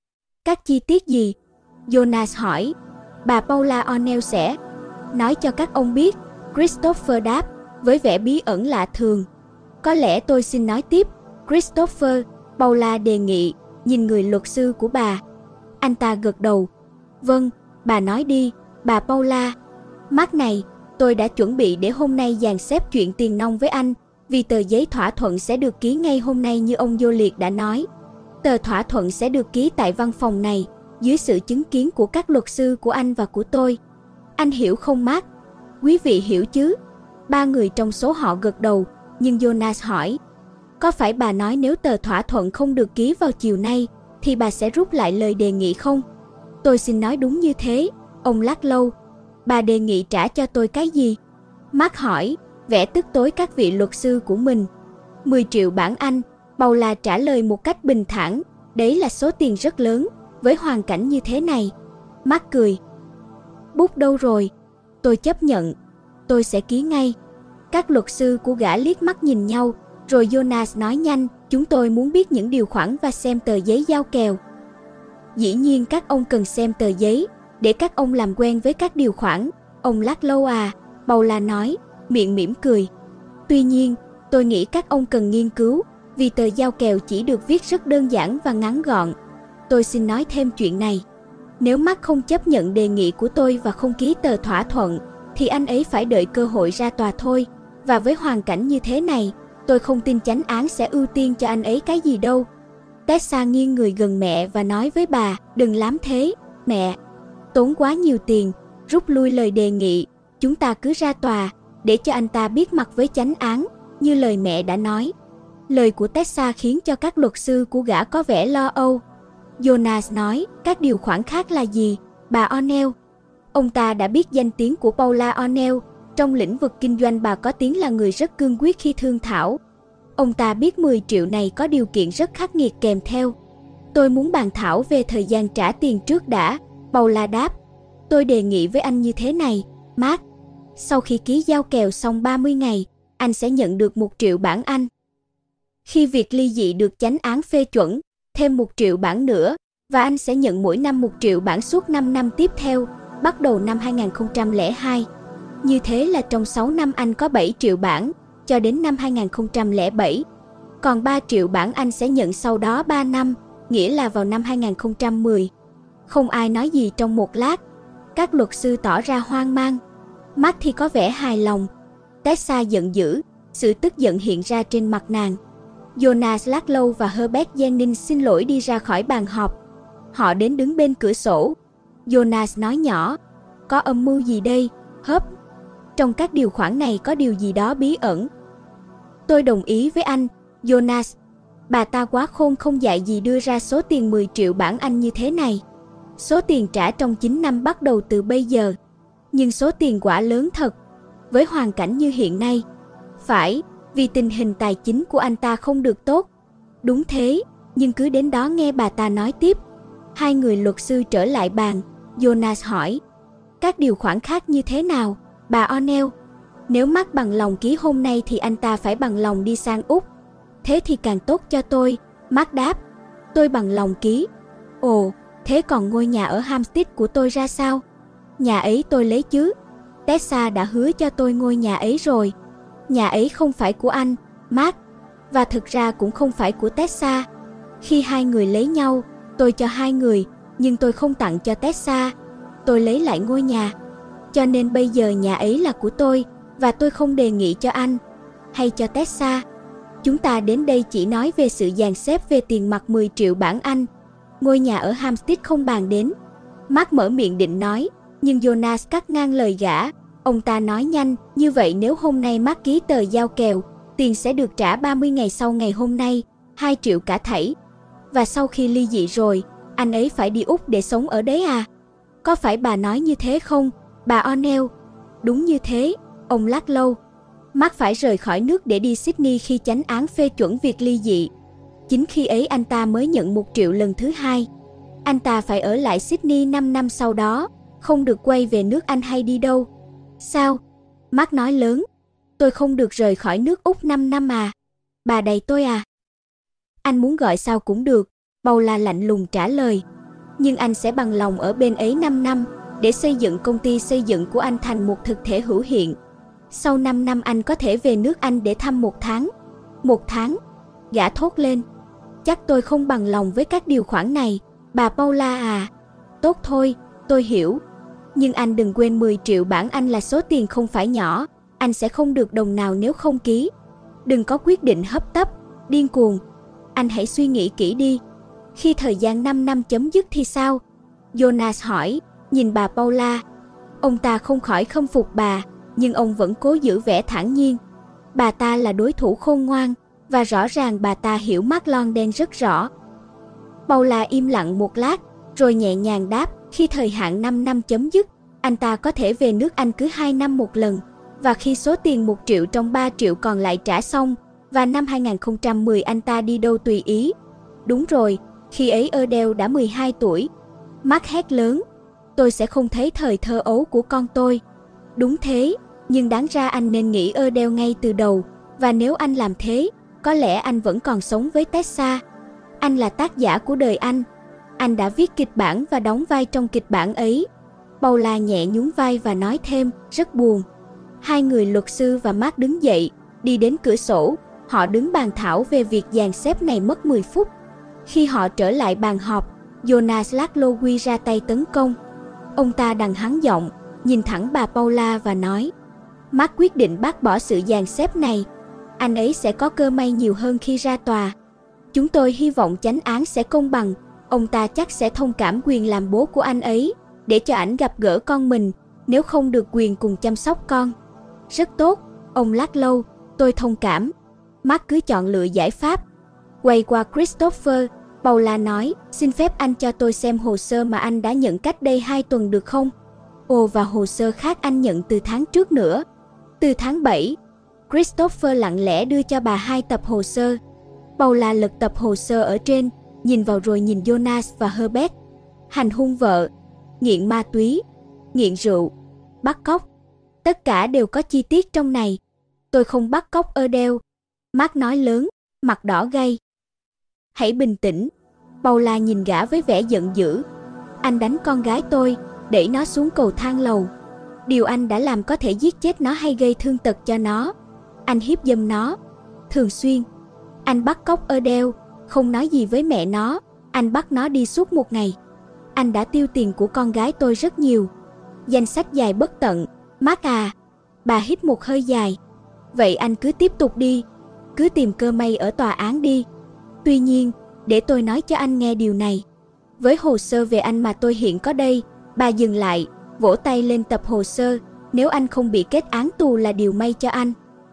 Các chi tiết gì? Jonas hỏi. Bà Paula O'Neill sẽ nói cho các ông biết, Christopher đáp, với vẻ bí ẩn lạ thường. Có lẽ tôi xin nói tiếp, Christopher, Paula đề nghị, nhìn người luật sư của bà. Anh ta gật đầu. Vâng, bà nói đi, bà Paula. Mark này, tôi đã chuẩn bị để hôm nay dàn xếp chuyện tiền nong với anh, vì tờ giấy thỏa thuận sẽ được ký ngay hôm nay như ông vô liệt đã nói. Tờ thỏa thuận sẽ được ký tại văn phòng này, dưới sự chứng kiến của các luật sư của anh và của tôi. Anh hiểu không Mark? Quý vị hiểu chứ? Ba người trong số họ gật đầu, nhưng Jonas hỏi. Có phải bà nói nếu tờ thỏa thuận không được ký vào chiều nay, thì bà sẽ rút lại lời đề nghị không? Tôi xin nói đúng như thế, ông Ludlow. Bà đề nghị trả cho tôi cái gì? Mark hỏi, vẻ tức tối các vị luật sư của mình. mười triệu bảng Anh, Paula trả lời một cách bình thản, đấy là số tiền rất lớn, với hoàn cảnh như thế này. Mark cười. Bút đâu rồi? Tôi chấp nhận. Tôi sẽ ký ngay. Các luật sư của gã liếc mắt nhìn nhau, rồi Jonas nói nhanh, chúng tôi muốn biết những điều khoản và xem tờ giấy giao kèo. Dĩ nhiên các ông cần xem tờ giấy, để các ông làm quen với các điều khoản, ông Ludlow à, Paula nói, miệng mỉm cười. Tuy nhiên, tôi nghĩ các ông cần nghiên cứu, vì tờ giao kèo chỉ được viết rất đơn giản và ngắn gọn. Tôi xin nói thêm chuyện này. Nếu Mark không chấp nhận đề nghị của tôi và không ký tờ thỏa thuận, thì anh ấy phải đợi cơ hội ra tòa thôi. Và với hoàn cảnh như thế này, tôi không tin chánh án sẽ ưu tiên cho anh ấy cái gì đâu. Tessa nghiêng người gần mẹ và nói với bà, đừng làm thế, mẹ. Tốn quá nhiều tiền, rút lui lời đề nghị, chúng ta cứ ra tòa, để cho anh ta biết mặt với chánh án, như lời mẹ đã nói. Lời của Tessa khiến cho các luật sư của gã có vẻ lo âu. Jonas nói, các điều khoản khác là gì, bà O'Neill? Ông ta đã biết danh tiếng của Paula O'Neill, trong lĩnh vực kinh doanh bà có tiếng là người rất cương quyết khi thương thảo. Ông ta biết mười triệu này có điều kiện rất khắc nghiệt kèm theo. Tôi muốn bàn thảo về thời gian trả tiền trước đã, Paula đáp. Tôi đề nghị với anh như thế này, Mark. Sau khi ký giao kèo xong ba mươi ngày, anh sẽ nhận được một triệu bảng Anh. Khi việc ly dị được chánh án phê chuẩn, thêm một triệu bảng nữa, và anh sẽ nhận mỗi năm một triệu bảng suốt năm năm tiếp theo, bắt đầu năm hai nghìn không trăm lẻ hai. Như thế là trong sáu năm anh có bảy triệu bảng, cho đến năm hai nghìn không trăm lẻ bảy. Còn ba triệu bảng anh sẽ nhận sau đó ba năm, nghĩa là vào năm hai nghìn không trăm mười. Không ai nói gì trong một lát. Các luật sư tỏ ra hoang mang. Mark thì có vẻ hài lòng. Tessa giận dữ, sự tức giận hiện ra trên mặt nàng. Jonas Ludlow và Herbert Jennings xin lỗi đi ra khỏi bàn họp. Họ đến đứng bên cửa sổ. Jonas nói nhỏ, có âm mưu gì đây, Herb? Trong các điều khoản này có điều gì đó bí ẩn. Tôi đồng ý với anh, Jonas. Bà ta quá khôn không dạy gì đưa ra số tiền mười triệu bảng Anh như thế này. Số tiền trả trong chín năm bắt đầu từ bây giờ. Nhưng số tiền quả lớn thật, với hoàn cảnh như hiện nay. Phải, vì tình hình tài chính của anh ta không được tốt. Đúng thế, nhưng cứ đến đó nghe bà ta nói tiếp. Hai người luật sư trở lại bàn. Jonas hỏi, các điều khoản khác như thế nào, bà O'Neill? Nếu Mark bằng lòng ký hôm nay thì anh ta phải bằng lòng đi sang Úc. Thế thì càng tốt cho tôi, Mark đáp. Tôi bằng lòng ký. Ồ, thế còn ngôi nhà ở Hampstead của tôi ra sao? Nhà ấy tôi lấy chứ. Tessa đã hứa cho tôi ngôi nhà ấy rồi. Nhà ấy không phải của anh, Mark, và thực ra cũng không phải của Tessa. Khi hai người lấy nhau, tôi cho hai người, nhưng tôi không tặng cho Tessa. Tôi lấy lại ngôi nhà. Cho nên bây giờ nhà ấy là của tôi, và tôi không đề nghị cho anh hay cho Tessa. Chúng ta đến đây chỉ nói về sự dàn xếp về tiền mặt mười triệu bảng Anh. Ngôi nhà ở Hampstead không bàn đến. Mark mở miệng định nói, nhưng Jonas cắt ngang lời gã. Ông ta nói nhanh, như vậy nếu hôm nay Mark ký tờ giao kèo, tiền sẽ được trả ba mươi ngày sau ngày hôm nay, hai triệu cả thảy. Và sau khi ly dị rồi, anh ấy phải đi Úc để sống ở đấy à? Có phải bà nói như thế không, bà O'Neill? Đúng như thế, ông Ludlow. Mark phải rời khỏi nước để đi Sydney khi chánh án phê chuẩn việc ly dị. Chính khi ấy anh ta mới nhận một triệu lần thứ hai. Anh ta phải ở lại Sydney năm năm sau đó, không được quay về nước Anh hay đi đâu. Sao? Mark nói lớn. Tôi không được rời khỏi nước Úc năm năm à? Bà đày tôi à? Anh muốn gọi sao cũng được, Paula lạnh lùng trả lời. Nhưng anh sẽ bằng lòng ở bên ấy năm năm, để xây dựng công ty xây dựng của anh thành một thực thể hữu hiện. Sau năm năm anh có thể về nước Anh để thăm một tháng. Một tháng? Gã thốt lên. Chắc tôi không bằng lòng với các điều khoản này, bà Paula à. Tốt thôi, tôi hiểu. Nhưng anh đừng quên mười triệu bảng Anh là số tiền không phải nhỏ. Anh sẽ không được đồng nào nếu không ký. Đừng có quyết định hấp tấp, điên cuồng. Anh hãy suy nghĩ kỹ đi. Khi thời gian năm năm chấm dứt thì sao? Jonas hỏi, nhìn bà Paula. Ông ta không khỏi khâm phục bà, nhưng ông vẫn cố giữ vẻ thản nhiên. Bà ta là đối thủ khôn ngoan, và rõ ràng bà ta hiểu Mark London rất rõ. Paula im lặng một lát, rồi nhẹ nhàng đáp, khi thời hạn năm năm chấm dứt, anh ta có thể về nước Anh cứ hai năm một lần, và khi số tiền một triệu trong ba triệu còn lại trả xong, và năm hai nghìn không trăm mười anh ta đi đâu tùy ý. Đúng rồi, khi ấy Adele đã mười hai tuổi. Mark hét lớn, tôi sẽ không thấy thời thơ ấu của con tôi. Đúng thế, nhưng đáng ra anh nên nghĩ Adele ngay từ đầu, và nếu anh làm thế, có lẽ anh vẫn còn sống với Tessa. Anh là tác giả của đời anh. Anh đã viết kịch bản và đóng vai trong kịch bản ấy. Paula nhẹ nhún vai và nói thêm, rất buồn. Hai người luật sư và Mark đứng dậy, đi đến cửa sổ. Họ đứng bàn thảo về việc dàn xếp này mất mười phút. Khi họ trở lại bàn họp, Jonas Ludlow quy ra tay tấn công. Ông ta đằng hắn giọng, nhìn thẳng bà Paula và nói, Mark quyết định bác bỏ sự dàn xếp này. Anh ấy sẽ có cơ may nhiều hơn khi ra tòa. Chúng tôi hy vọng chánh án sẽ công bằng. Ông ta chắc sẽ thông cảm quyền làm bố của anh ấy, để cho ảnh gặp gỡ con mình, nếu không được quyền cùng chăm sóc con. Rất tốt, ông Ludlow, tôi thông cảm. Mark cứ chọn lựa giải pháp. Quay qua Christopher, Paula nói, xin phép anh cho tôi xem hồ sơ mà anh đã nhận cách đây hai tuần được không? Ồ, và hồ sơ khác anh nhận từ tháng trước nữa. Từ tháng bảy. Christopher lặng lẽ đưa cho bà hai tập hồ sơ. Paula lật tập hồ sơ ở trên, nhìn vào rồi nhìn Jonas và Herbert. Hành hung vợ, nghiện ma túy, nghiện rượu, bắt cóc. Tất cả đều có chi tiết trong này. Tôi không bắt cóc Adele, Mark nói lớn, mặt đỏ gay. Hãy bình tĩnh. Paula nhìn gã với vẻ giận dữ. Anh đánh con gái tôi, đẩy nó xuống cầu thang lầu. Điều anh đã làm có thể giết chết nó hay gây thương tật cho nó. Anh hiếp dâm nó. Thường xuyên. Anh bắt cóc Adele, không nói gì với mẹ nó. Anh bắt nó đi suốt một ngày. Anh đã tiêu tiền của con gái tôi rất nhiều. Danh sách dài bất tận. Mark à. Bà hít một hơi dài. Vậy anh cứ tiếp tục đi. Cứ tìm cơ may ở tòa án đi. Tuy nhiên, để tôi nói cho anh nghe điều này. Với hồ sơ về anh mà tôi hiện có đây, bà dừng lại, vỗ tay lên tập hồ sơ. Nếu anh không bị kết án tù là điều may cho anh.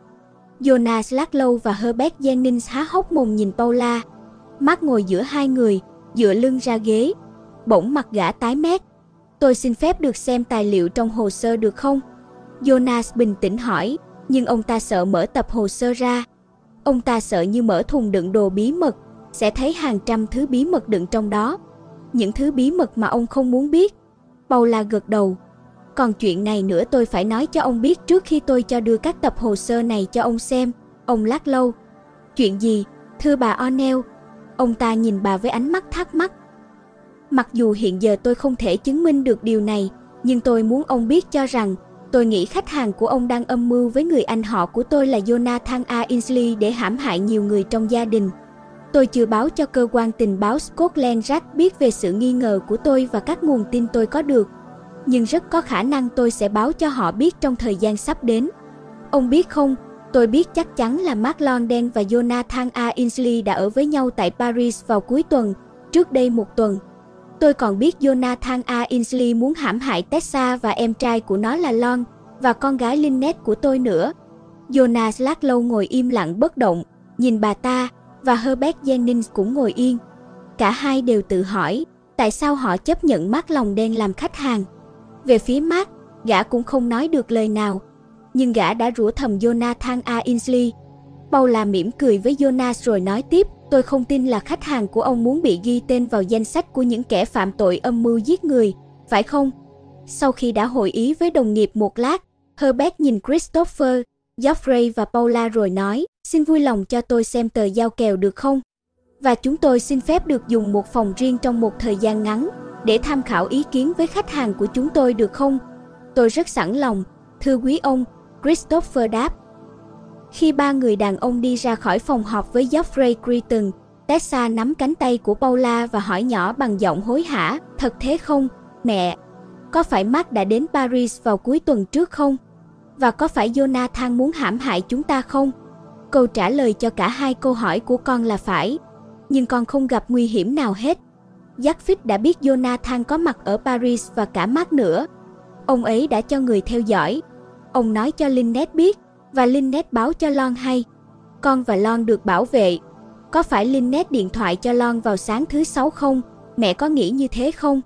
Jonas Ludlow và Herbert Jennings há hốc mồm nhìn Paula. Mark ngồi giữa hai người, dựa lưng ra ghế. Bỗng mặt gã tái mét. Tôi xin phép được xem tài liệu trong hồ sơ được không? Jonas bình tĩnh hỏi, nhưng ông ta sợ mở tập hồ sơ ra. Ông ta sợ như mở thùng đựng đồ bí mật, sẽ thấy hàng trăm thứ bí mật đựng trong đó. Những thứ bí mật mà ông không muốn biết. Paula gật đầu. Còn chuyện này nữa tôi phải nói cho ông biết trước khi tôi cho đưa các tập hồ sơ này cho ông xem. Ông lắc lâu. Chuyện gì, thưa bà O'Neill? Ông ta nhìn bà với ánh mắt thắc mắc. Mặc dù hiện giờ tôi không thể chứng minh được điều này, nhưng tôi muốn ông biết cho rằng tôi nghĩ khách hàng của ông đang âm mưu với người anh họ của tôi là Jonathan A. Ainsley để hãm hại nhiều người trong gia đình. Tôi chưa báo cho cơ quan tình báo Scotland Yard biết về sự nghi ngờ của tôi và các nguồn tin tôi có được. Nhưng rất có khả năng tôi sẽ báo cho họ biết trong thời gian sắp đến. Ông biết không, tôi biết chắc chắn là Mark London và Jonathan A. Ainsley đã ở với nhau tại Paris vào cuối tuần, trước đây một tuần. Tôi còn biết Jonathan A. Ainsley muốn hãm hại Tessa và em trai của nó là Lon, và con gái Lynette của tôi nữa. Jonas Ludlow ngồi im lặng bất động, nhìn bà ta, và Herbert Jennings cũng ngồi yên. Cả hai đều tự hỏi, tại sao họ chấp nhận Mark lòng đen làm khách hàng. Về phía Mark, gã cũng không nói được lời nào, nhưng gã đã rủa thầm Jonathan A. Ainsley. Paula mỉm cười với Jonas rồi nói tiếp, tôi không tin là khách hàng của ông muốn bị ghi tên vào danh sách của những kẻ phạm tội âm mưu giết người, phải không? Sau khi đã hội ý với đồng nghiệp một lát, Herbert nhìn Christopher, Geoffrey và Paula rồi nói, xin vui lòng cho tôi xem tờ giao kèo được không? Và chúng tôi xin phép được dùng một phòng riêng trong một thời gian ngắn, để tham khảo ý kiến với khách hàng của chúng tôi được không? Tôi rất sẵn lòng, thưa quý ông, Christopher đáp. Khi ba người đàn ông đi ra khỏi phòng họp với Geoffrey Creighton, Tessa nắm cánh tay của Paula và hỏi nhỏ bằng giọng hối hả, thật thế không, mẹ? Có phải Mark đã đến Paris vào cuối tuần trước không? Và có phải Jonathan muốn hãm hại chúng ta không? Câu trả lời cho cả hai câu hỏi của con là phải. Nhưng con không gặp nguy hiểm nào hết. Jackfit đã biết Jonathan có mặt ở Paris và cả Mark nữa. Ông ấy đã cho người theo dõi. Ông nói cho Lynette biết, và Lynette báo cho Lon hay. Con và Lon được bảo vệ. Có phải Lynette điện thoại cho Lon vào sáng thứ Sáu không? Mẹ có nghĩ như thế không?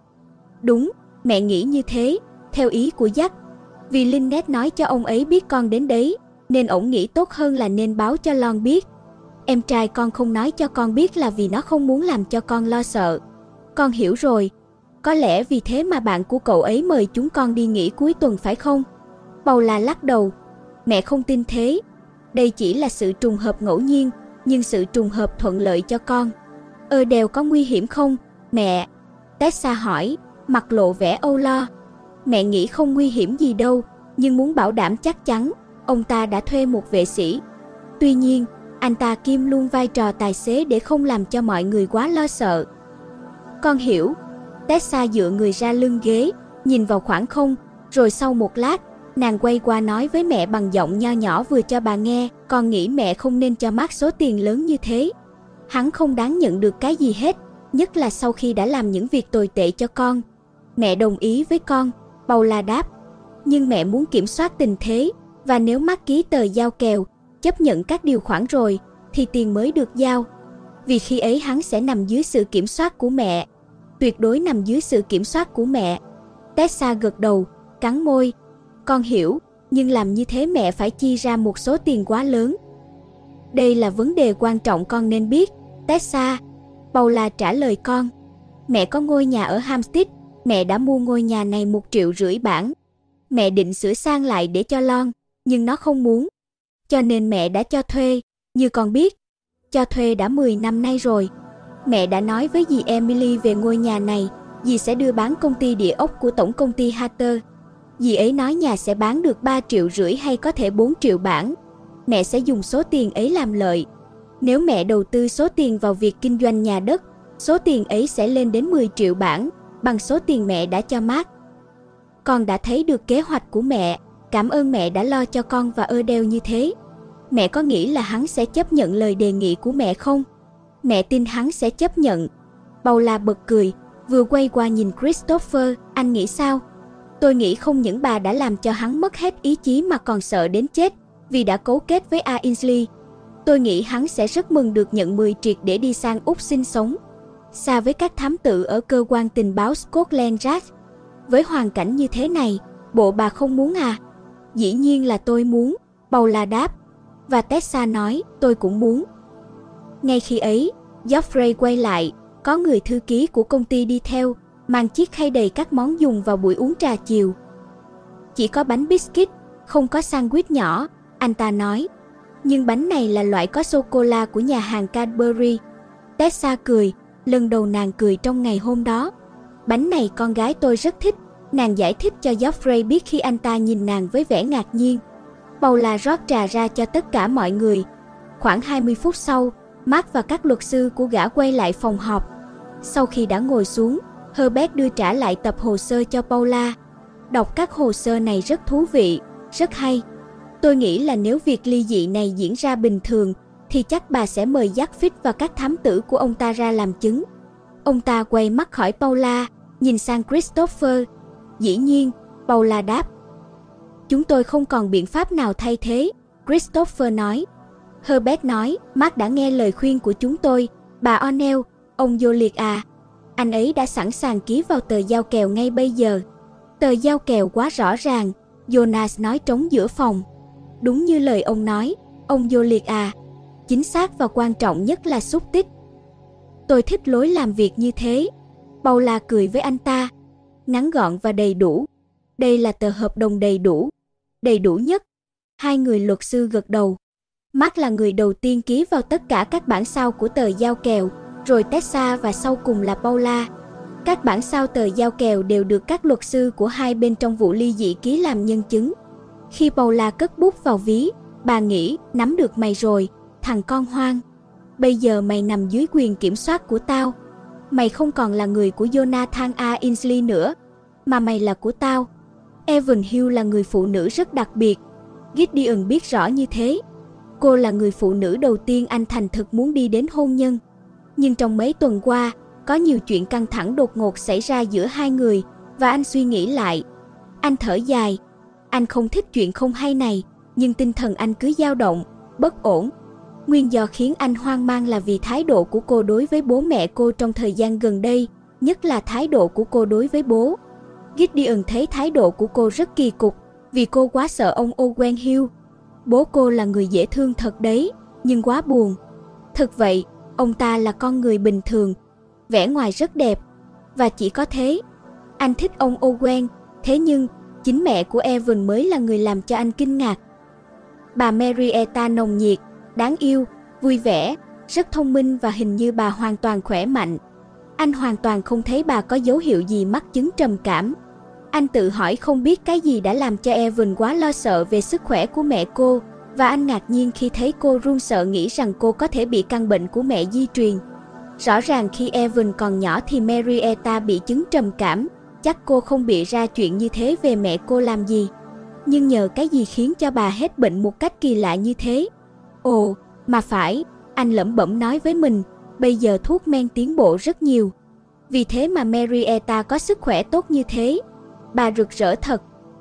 Đúng, mẹ nghĩ như thế, theo ý của Jack. Vì Lynette nói cho ông ấy biết con đến đấy, nên ổng nghĩ tốt hơn là nên báo cho Lon biết. Em trai con không nói cho con biết là vì nó không muốn làm cho con lo sợ. Con hiểu rồi. Có lẽ vì thế mà bạn của cậu ấy mời chúng con đi nghỉ cuối tuần phải không? Paula lắc đầu. Mẹ không tin thế. Đây chỉ là sự trùng hợp ngẫu nhiên, nhưng sự trùng hợp thuận lợi cho con. Ơ đèo có nguy hiểm không, mẹ? Tessa hỏi, mặt lộ vẻ âu lo. Mẹ nghĩ không nguy hiểm gì đâu, nhưng muốn bảo đảm chắc chắn, ông ta đã thuê một vệ sĩ. Tuy nhiên, anh ta kiêm luôn vai trò tài xế để không làm cho mọi người quá lo sợ. Con hiểu. Tessa dựa người ra lưng ghế, nhìn vào khoảng không, rồi sau một lát, nàng quay qua nói với mẹ bằng giọng nho nhỏ vừa cho bà nghe, con nghĩ mẹ không nên cho Mark số tiền lớn như thế. Hắn không đáng nhận được cái gì hết, nhất là sau khi đã làm những việc tồi tệ cho con. Mẹ đồng ý với con, Paula đáp. Nhưng mẹ muốn kiểm soát tình thế, và nếu Mark ký tờ giao kèo, chấp nhận các điều khoản rồi, thì tiền mới được giao. Vì khi ấy hắn sẽ nằm dưới sự kiểm soát của mẹ. Tuyệt đối nằm dưới sự kiểm soát của mẹ. Tessa gật đầu, cắn môi. Con hiểu, nhưng làm như thế mẹ phải chi ra một số tiền quá lớn. Đây là vấn đề quan trọng con nên biết, Tessa. Paula trả lời con. Mẹ có ngôi nhà ở Hampstead, mẹ đã mua ngôi nhà này một triệu rưỡi bảng. Mẹ định sửa sang lại để cho Lon, nhưng nó không muốn. Cho nên mẹ đã cho thuê, như con biết. Cho thuê đã mười năm nay rồi. Mẹ đã nói với dì Emily về ngôi nhà này, dì sẽ đưa bán công ty địa ốc của tổng công ty Hatter. Dì ấy nói nhà sẽ bán được ba triệu rưỡi hay có thể bốn triệu bảng. Mẹ sẽ dùng số tiền ấy làm lợi. Nếu mẹ đầu tư số tiền vào việc kinh doanh nhà đất, số tiền ấy sẽ lên đến mười triệu bảng, bằng số tiền mẹ đã cho Mark. Con đã thấy được kế hoạch của mẹ, cảm ơn mẹ đã lo cho con và Adele như thế. Mẹ có nghĩ là hắn sẽ chấp nhận lời đề nghị của mẹ không? Mẹ tin hắn sẽ chấp nhận. Paula bật cười, vừa quay qua nhìn Christopher, anh nghĩ sao? Tôi nghĩ không những bà đã làm cho hắn mất hết ý chí mà còn sợ đến chết, vì đã cấu kết với Ainsley. Tôi nghĩ hắn sẽ rất mừng được nhận mười triệt để đi sang Úc sinh sống, xa với các thám tử ở cơ quan tình báo Scotland Yard. Với hoàn cảnh như thế này, bộ bà không muốn à? Dĩ nhiên là tôi muốn, Paula đáp. Và Tessa nói, tôi cũng muốn. Ngay khi ấy, Geoffrey quay lại, có người thư ký của công ty đi theo, mang chiếc khay đầy các món dùng vào buổi uống trà chiều. Chỉ có bánh biscuit, không có sandwich nhỏ, anh ta nói. Nhưng bánh này là loại có sô-cô-la của nhà hàng Cadbury. Tessa cười, lần đầu nàng cười trong ngày hôm đó. Bánh này con gái tôi rất thích, nàng giải thích cho Geoffrey biết khi anh ta nhìn nàng với vẻ ngạc nhiên. Paula rót trà ra cho tất cả mọi người. Khoảng hai mươi phút sau, Mark và các luật sư của gã quay lại phòng họp. Sau khi đã ngồi xuống, Herbert đưa trả lại tập hồ sơ cho Paula. Đọc các hồ sơ này rất thú vị, rất hay. Tôi nghĩ là nếu việc ly dị này diễn ra bình thường, thì chắc bà sẽ mời Jackfit và các thám tử của ông ta ra làm chứng. Ông ta quay mắt khỏi Paula, nhìn sang Christopher. Dĩ nhiên, Paula đáp. Chúng tôi không còn biện pháp nào thay thế, Christopher nói. Herbert nói, Mark đã nghe lời khuyên của chúng tôi, bà O'Neill, ông vô liệt à. Anh ấy đã sẵn sàng ký vào tờ giao kèo ngay bây giờ. Tờ giao kèo quá rõ ràng, Jonas nói trống giữa phòng. Đúng như lời ông nói, ông vô liệt à. Chính xác và quan trọng nhất là xúc tích. Tôi thích lối làm việc như thế. Paula cười với anh ta. Ngắn gọn và đầy đủ. Đây là tờ hợp đồng đầy đủ. Đầy đủ nhất. Hai người luật sư gật đầu. Mark là người đầu tiên ký vào tất cả các bản sao của tờ giao kèo, rồi Tessa và sau cùng là Paula. Các bản sao tờ giao kèo đều được các luật sư của hai bên trong vụ ly dị ký làm nhân chứng. Khi Paula cất bút vào ví, bà nghĩ, nắm được mày rồi, thằng con hoang. Bây giờ mày nằm dưới quyền kiểm soát của tao. Mày không còn là người của Jonathan Ainsley nữa, mà mày là của tao. Evan Hill là người phụ nữ rất đặc biệt. Gideon biết rõ như thế. Cô là người phụ nữ đầu tiên anh thành thực muốn đi đến hôn nhân. Nhưng trong mấy tuần qua, có nhiều chuyện căng thẳng đột ngột xảy ra giữa hai người, và anh suy nghĩ lại. Anh thở dài. Anh không thích chuyện không hay này, nhưng tinh thần anh cứ dao động, bất ổn. Nguyên do khiến anh hoang mang là vì thái độ của cô đối với bố mẹ cô trong thời gian gần đây, nhất là thái độ của cô đối với bố. Gideon thấy thái độ của cô rất kỳ cục, vì cô quá sợ ông Owen Hill. Bố cô là người dễ thương thật đấy, nhưng quá buồn. Thực vậy, ông ta là con người bình thường, vẻ ngoài rất đẹp, và chỉ có thế. Anh thích ông Owen, thế nhưng chính mẹ của Evan mới là người làm cho anh kinh ngạc. Bà Marietta nồng nhiệt, đáng yêu, vui vẻ, rất thông minh và hình như bà hoàn toàn khỏe mạnh. Anh hoàn toàn không thấy bà có dấu hiệu gì mắc chứng trầm cảm. Anh tự hỏi không biết cái gì đã làm cho Evan quá lo sợ về sức khỏe của mẹ cô, và anh ngạc nhiên khi thấy cô run sợ nghĩ rằng cô có thể bị căn bệnh của mẹ di truyền. Rõ ràng khi Evan còn nhỏ thì Marietta bị chứng trầm cảm, chắc cô không bị ra chuyện như thế về mẹ cô làm gì. Nhưng nhờ cái gì khiến cho bà hết bệnh một cách kỳ lạ như thế? Ồ, mà phải, anh lẩm bẩm nói với mình, bây giờ thuốc men tiến bộ rất nhiều. Vì thế mà Marietta có sức khỏe tốt như thế. Bà rực rỡ thật.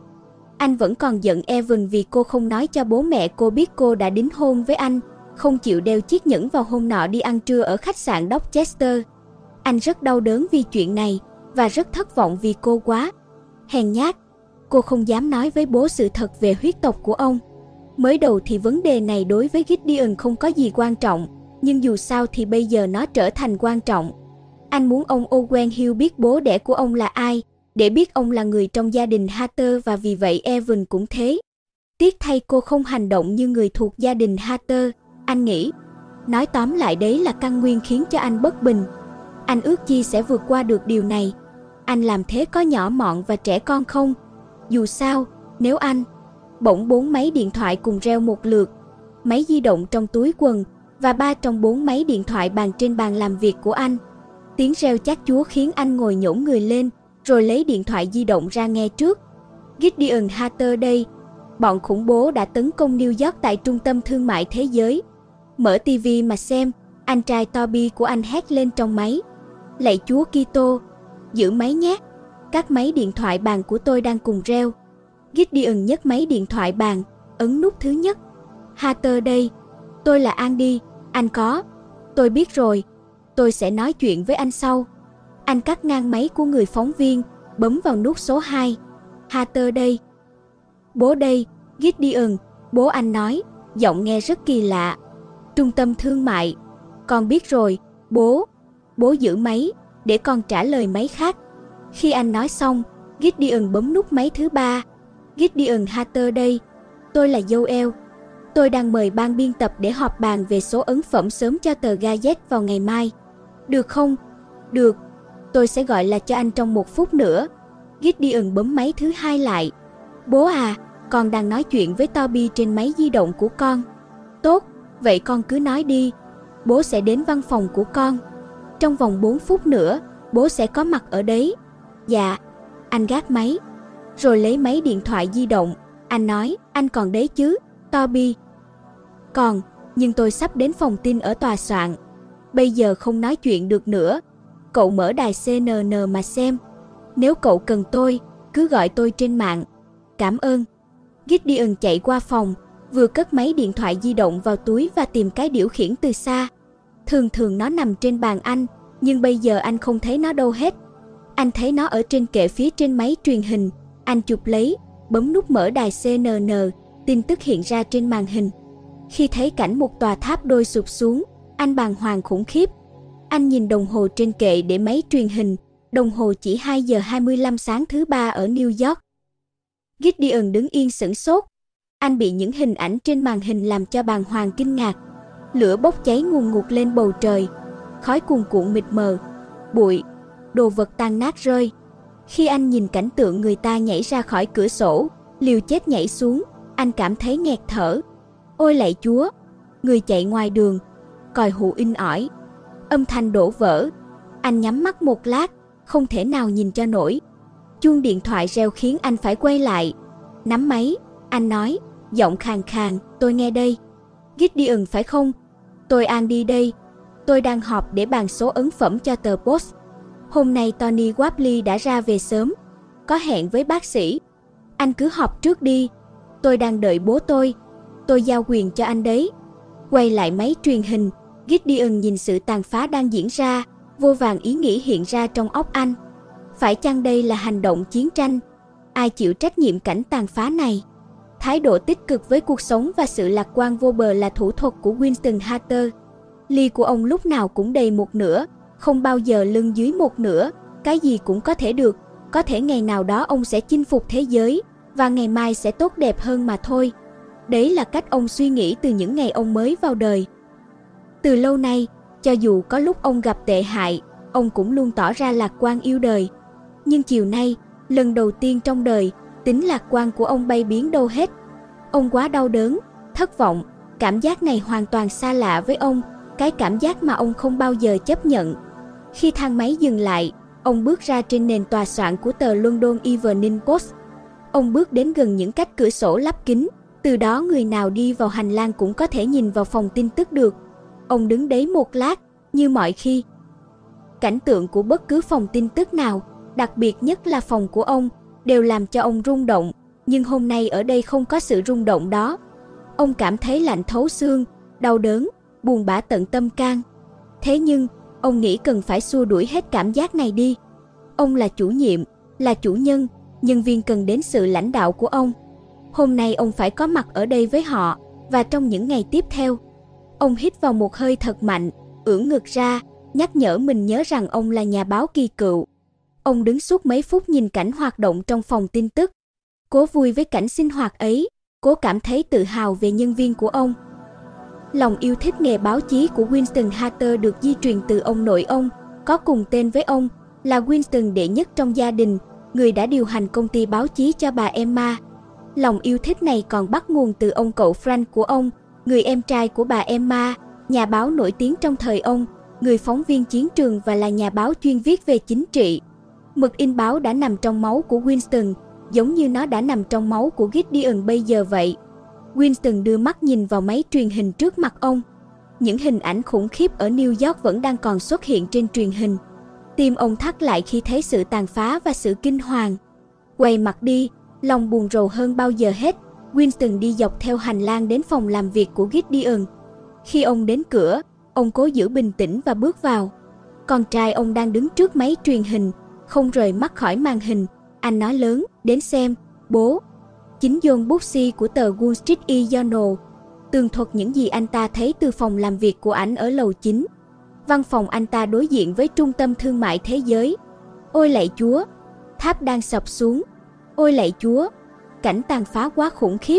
Anh vẫn còn giận Evan vì cô không nói cho bố mẹ cô biết cô đã đính hôn với anh, không chịu đeo chiếc nhẫn vào hôm nọ đi ăn trưa ở khách sạn Dorchester. Anh rất đau đớn vì chuyện này, và rất thất vọng vì cô quá hèn nhát. Cô không dám nói với bố sự thật về huyết tộc của ông. Mới đầu thì vấn đề này đối với Gideon không có gì quan trọng, nhưng dù sao thì bây giờ nó trở thành quan trọng. Anh muốn ông Owen Hill biết bố đẻ của ông là ai, để biết ông là người trong gia đình Hatter, và vì vậy Evan cũng thế. Tiếc thay cô không hành động như người thuộc gia đình Hatter, anh nghĩ. Nói tóm lại đấy là căn nguyên khiến cho anh bất bình. Anh ước chi sẽ vượt qua được điều này. Anh làm thế có nhỏ mọn và trẻ con không? Dù sao, nếu anh... Bỗng bốn máy điện thoại cùng reo một lượt. Máy di động trong túi quần và ba trong bốn máy điện thoại bàn trên bàn làm việc của anh. Tiếng reo chát chúa khiến anh ngồi nhổm người lên, rồi lấy điện thoại di động ra nghe trước. Gideon Hatter đây. Bọn khủng bố đã tấn công New York tại trung tâm thương mại thế giới. Mở tivi mà xem, anh trai Toby của anh hét lên trong máy. Lạy Chúa Kitô, giữ máy nhé. Các máy điện thoại bàn của tôi đang cùng reo. Gideon nhấc máy điện thoại bàn, ấn nút thứ nhất. Hatter đây. Tôi là Andy, anh có. Tôi biết rồi. Tôi sẽ nói chuyện với anh sau. Anh cắt ngang máy của người phóng viên, bấm vào nút số hai. Hatter đây. Bố đây, Gideon, bố anh nói, giọng nghe rất kỳ lạ. Trung tâm thương mại. Con biết rồi, bố. Bố giữ máy, để con trả lời máy khác. Khi anh nói xong, Gideon bấm nút máy thứ ba. Gideon Hatter đây. Tôi là Joel. Tôi đang mời ban biên tập để họp bàn về số ấn phẩm sớm cho tờ Gazette vào ngày mai. Được không? Được. Tôi sẽ gọi là cho anh trong một phút nữa. Gideon bấm máy thứ hai lại. Bố à, con đang nói chuyện với Toby trên máy di động của con. Tốt, vậy con cứ nói đi. Bố sẽ đến văn phòng của con. Trong vòng bốn phút nữa, bố sẽ có mặt ở đấy. Dạ. Anh gác máy, rồi lấy máy điện thoại di động. Anh nói, anh còn đấy chứ, Toby? Còn, nhưng tôi sắp đến phòng tin ở tòa soạn. Bây giờ không nói chuyện được nữa. Cậu mở đài xê en en mà xem. Nếu cậu cần tôi, cứ gọi tôi trên mạng. Cảm ơn. Gideon chạy qua phòng, vừa cất máy điện thoại di động vào túi và tìm cái điều khiển từ xa. Thường thường nó nằm trên bàn anh, nhưng bây giờ anh không thấy nó đâu hết. Anh thấy nó ở trên kệ phía trên máy truyền hình. Anh chụp lấy, bấm nút mở đài xê en en, tin tức hiện ra trên màn hình. Khi thấy cảnh một tòa tháp đôi sụp xuống, anh bàng hoàng khủng khiếp. Anh nhìn đồng hồ trên kệ để máy truyền hình, đồng hồ chỉ hai giờ hai mươi lăm sáng thứ ba ở New York. Gideon đứng yên sửng sốt. Anh bị những hình ảnh trên màn hình làm cho bàng hoàng kinh ngạc. Lửa bốc cháy ngùn ngụt lên bầu trời, khói cuồn cuộn mịt mờ, bụi, đồ vật tan nát rơi. Khi anh nhìn cảnh tượng người ta nhảy ra khỏi cửa sổ, liều chết nhảy xuống, anh cảm thấy nghẹt thở. Ôi lạy Chúa! Người chạy ngoài đường, còi hụ inh ỏi, âm thanh đổ vỡ. Anh nhắm mắt một lát, không thể nào nhìn cho nổi. Chuông điện thoại reo khiến anh phải quay lại. Nắm máy, anh nói, giọng khàn khàn, tôi nghe đây. Gideon phải không? Tôi Andy đây. Tôi đang họp để bàn số ấn phẩm cho tờ Post. Hôm nay Tony Wapley đã ra về sớm, có hẹn với bác sĩ. Anh cứ họp trước đi. Tôi đang đợi bố tôi. Tôi giao quyền cho anh đấy. Quay lại máy truyền hình, Gideon nhìn sự tàn phá đang diễn ra, vô vàn ý nghĩ hiện ra trong óc anh. Phải chăng đây là hành động chiến tranh? Ai chịu trách nhiệm cảnh tàn phá này? Thái độ tích cực với cuộc sống và sự lạc quan vô bờ là thủ thuật của Winston Hatter. Ly của ông lúc nào cũng đầy một nửa, không bao giờ lưng dưới một nửa. Cái gì cũng có thể được, có thể ngày nào đó ông sẽ chinh phục thế giới, và ngày mai sẽ tốt đẹp hơn mà thôi. Đấy là cách ông suy nghĩ từ những ngày ông mới vào đời. Từ lâu nay, cho dù có lúc ông gặp tệ hại, ông cũng luôn tỏ ra lạc quan yêu đời. Nhưng chiều nay, lần đầu tiên trong đời, tính lạc quan của ông bay biến đâu hết. Ông quá đau đớn, thất vọng, cảm giác này hoàn toàn xa lạ với ông, cái cảm giác mà ông không bao giờ chấp nhận. Khi thang máy dừng lại, ông bước ra trên nền tòa soạn của tờ London Evening Post. Ông bước đến gần những cách cửa sổ lắp kính, từ đó người nào đi vào hành lang cũng có thể nhìn vào phòng tin tức được. Ông đứng đấy một lát, như mọi khi. Cảnh tượng của bất cứ phòng tin tức nào, đặc biệt nhất là phòng của ông, đều làm cho ông rung động, nhưng hôm nay ở đây không có sự rung động đó. Ông cảm thấy lạnh thấu xương, đau đớn, buồn bã tận tâm can. Thế nhưng, ông nghĩ cần phải xua đuổi hết cảm giác này đi. Ông là chủ nhiệm, là chủ nhân, nhân viên cần đến sự lãnh đạo của ông. Hôm nay ông phải có mặt ở đây với họ, và trong những ngày tiếp theo. Ông hít vào một hơi thật mạnh, ưỡn ngực ra, nhắc nhở mình nhớ rằng ông là nhà báo kỳ cựu. Ông đứng suốt mấy phút nhìn cảnh hoạt động trong phòng tin tức. Cố vui với cảnh sinh hoạt ấy, cố cảm thấy tự hào về nhân viên của ông. Lòng yêu thích nghề báo chí của Winston Hatter được di truyền từ ông nội ông, có cùng tên với ông, là Winston đệ nhất trong gia đình, người đã điều hành công ty báo chí cho bà Emma. Lòng yêu thích này còn bắt nguồn từ ông cậu Frank của ông, người em trai của bà Emma, nhà báo nổi tiếng trong thời ông, người phóng viên chiến trường và là nhà báo chuyên viết về chính trị. Mực in báo đã nằm trong máu của Winston, giống như nó đã nằm trong máu của Gideon bây giờ vậy. Winston đưa mắt nhìn vào máy truyền hình trước mặt ông. Những hình ảnh khủng khiếp ở New York vẫn đang còn xuất hiện trên truyền hình. Tim ông thắt lại khi thấy sự tàn phá và sự kinh hoàng. Quay mặt đi, lòng buồn rầu hơn bao giờ hết, Winston đi dọc theo hành lang đến phòng làm việc của Gideon. Khi ông đến cửa, ông cố giữ bình tĩnh và bước vào. Con trai ông đang đứng trước máy truyền hình, không rời mắt khỏi màn hình. Anh nói lớn, đến xem, bố. Chính John Bussey của tờ Wall Street Journal tường thuật những gì anh ta thấy từ phòng làm việc của ảnh ở lầu chín. Văn phòng anh ta đối diện với trung tâm thương mại thế giới. Ôi lạy Chúa, tháp đang sập xuống. Ôi lạy Chúa, cảnh tàn phá quá khủng khiếp.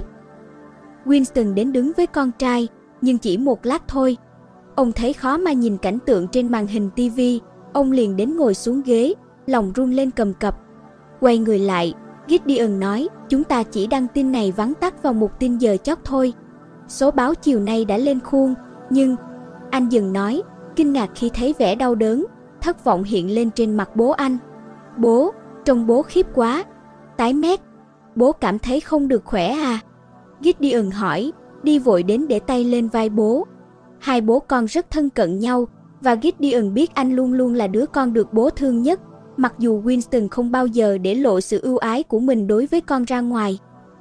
Winston đến đứng với con trai, nhưng chỉ một lát thôi. Ông thấy khó mà nhìn cảnh tượng trên màn hình ti vi, ông liền đến ngồi xuống ghế, lòng run lên cầm cập. Quay người lại, Gideon nói, chúng ta chỉ đăng tin này vắn tắt vào một tin giờ chót thôi. Số báo chiều nay đã lên khuôn, nhưng... Anh dừng nói, kinh ngạc khi thấy vẻ đau đớn, thất vọng hiện lên trên mặt bố anh. Bố, trông bố khiếp quá. Tái mét. Bố cảm thấy không được khỏe à? Gideon hỏi, đi vội đến để tay lên vai bố. Hai bố con rất thân cận nhau, và Gideon biết anh luôn luôn là đứa con được bố thương nhất, mặc dù Winston không bao giờ để lộ sự ưu ái của mình đối với con ra ngoài.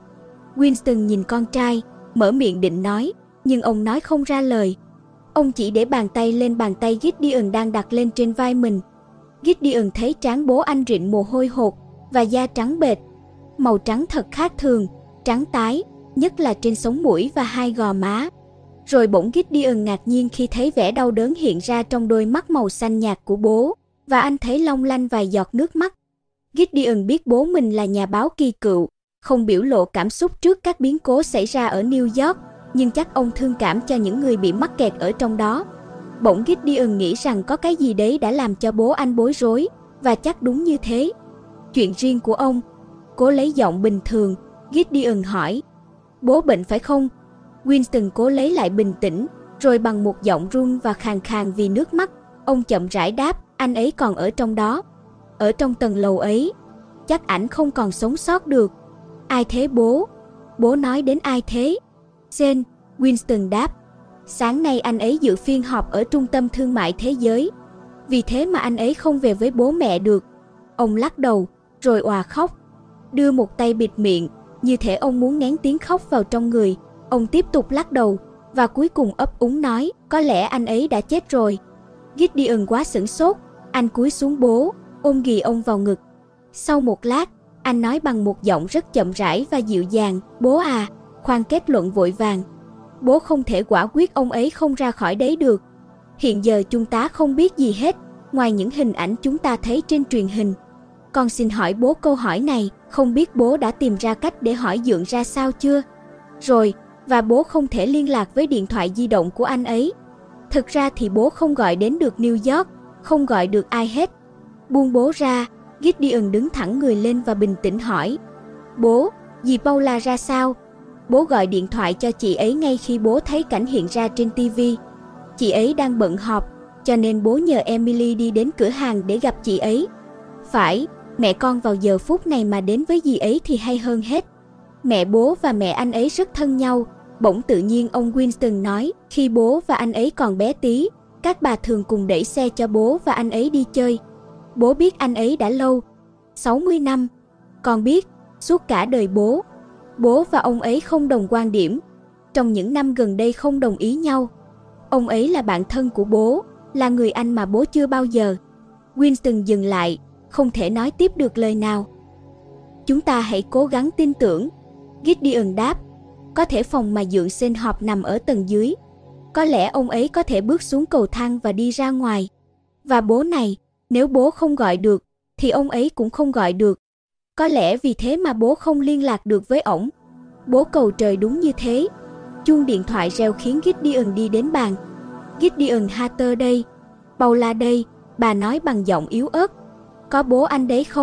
Winston nhìn con trai, mở miệng định nói, nhưng ông nói không ra lời. Ông chỉ để bàn tay lên bàn tay Gideon đang đặt lên trên vai mình. Gideon thấy trán bố anh rịn mồ hôi hột, và da trắng bệch. Màu trắng thật khác thường, trắng tái, nhất là trên sống mũi và hai gò má. Rồi bỗng Gideon ngạc nhiên khi thấy vẻ đau đớn hiện ra trong đôi mắt màu xanh nhạt của bố, và anh thấy long lanh vài giọt nước mắt. Gideon biết bố mình là nhà báo kỳ cựu, không biểu lộ cảm xúc trước các biến cố xảy ra ở New York, nhưng chắc ông thương cảm cho những người bị mắc kẹt ở trong đó. Bỗng Gideon nghĩ rằng có cái gì đấy đã làm cho bố anh bối rối, và chắc đúng như thế. Chuyện riêng của ông. Cố lấy giọng bình thường, Gideon hỏi, bố bệnh phải không? Winston cố lấy lại bình tĩnh, rồi bằng một giọng run và khàn khàn vì nước mắt, ông chậm rãi đáp, anh ấy còn ở trong đó. Ở trong tầng lầu ấy. Chắc ảnh không còn sống sót được. Ai thế bố? Bố nói đến ai thế? Jane, Winston đáp. Sáng nay anh ấy dự phiên họp ở trung tâm thương mại thế giới. Vì thế mà anh ấy không về với bố mẹ được. Ông lắc đầu, rồi òa khóc. Đưa một tay bịt miệng, như thể ông muốn nén tiếng khóc vào trong người. Ông tiếp tục lắc đầu, và cuối cùng ấp úng nói, có lẽ anh ấy đã chết rồi. Gideon quá sửng sốt, anh cúi xuống bố, ôm ghì ông vào ngực. Sau một lát, anh nói bằng một giọng rất chậm rãi và dịu dàng, bố à, khoan kết luận vội vàng. Bố không thể quả quyết ông ấy không ra khỏi đấy được. Hiện giờ chúng ta không biết gì hết, ngoài những hình ảnh chúng ta thấy trên truyền hình. Con xin hỏi bố câu hỏi này, không biết bố đã tìm ra cách để hỏi dượng ra sao chưa? Rồi, và bố không thể liên lạc với điện thoại di động của anh ấy. Thực ra thì bố không gọi đến được New York, không gọi được ai hết. Buông bố ra, Gideon đứng thẳng người lên và bình tĩnh hỏi. Bố, dì Paula ra sao? Bố gọi điện thoại cho chị ấy ngay khi bố thấy cảnh hiện ra trên ti vi. Chị ấy đang bận họp, cho nên bố nhờ Emily đi đến cửa hàng để gặp chị ấy. Phải, mẹ con vào giờ phút này mà đến với dì ấy thì hay hơn hết. Mẹ bố và mẹ anh ấy rất thân nhau. Bỗng tự nhiên ông Winston nói, khi bố và anh ấy còn bé tí, các bà thường cùng đẩy xe cho bố và anh ấy đi chơi. Bố biết anh ấy đã lâu, sáu mươi năm. Con biết, suốt cả đời bố, bố và ông ấy không đồng quan điểm. Trong những năm gần đây không đồng ý nhau. Ông ấy là bạn thân của bố, là người anh mà bố chưa bao giờ. Winston dừng lại, không thể nói tiếp được lời nào. Chúng ta hãy cố gắng tin tưởng, Gideon đáp. Có thể phòng mà dượng xin họp nằm ở tầng dưới. Có lẽ ông ấy có thể bước xuống cầu thang và đi ra ngoài. Và bố này, nếu bố không gọi được, thì ông ấy cũng không gọi được. Có lẽ vì thế mà bố không liên lạc được với ổng. Bố cầu trời đúng như thế. Chuông điện thoại reo khiến Gideon đi đến bàn. Gideon Hatter đây, Paula đây, bà nói bằng giọng yếu ớt. Có bố anh đấy không?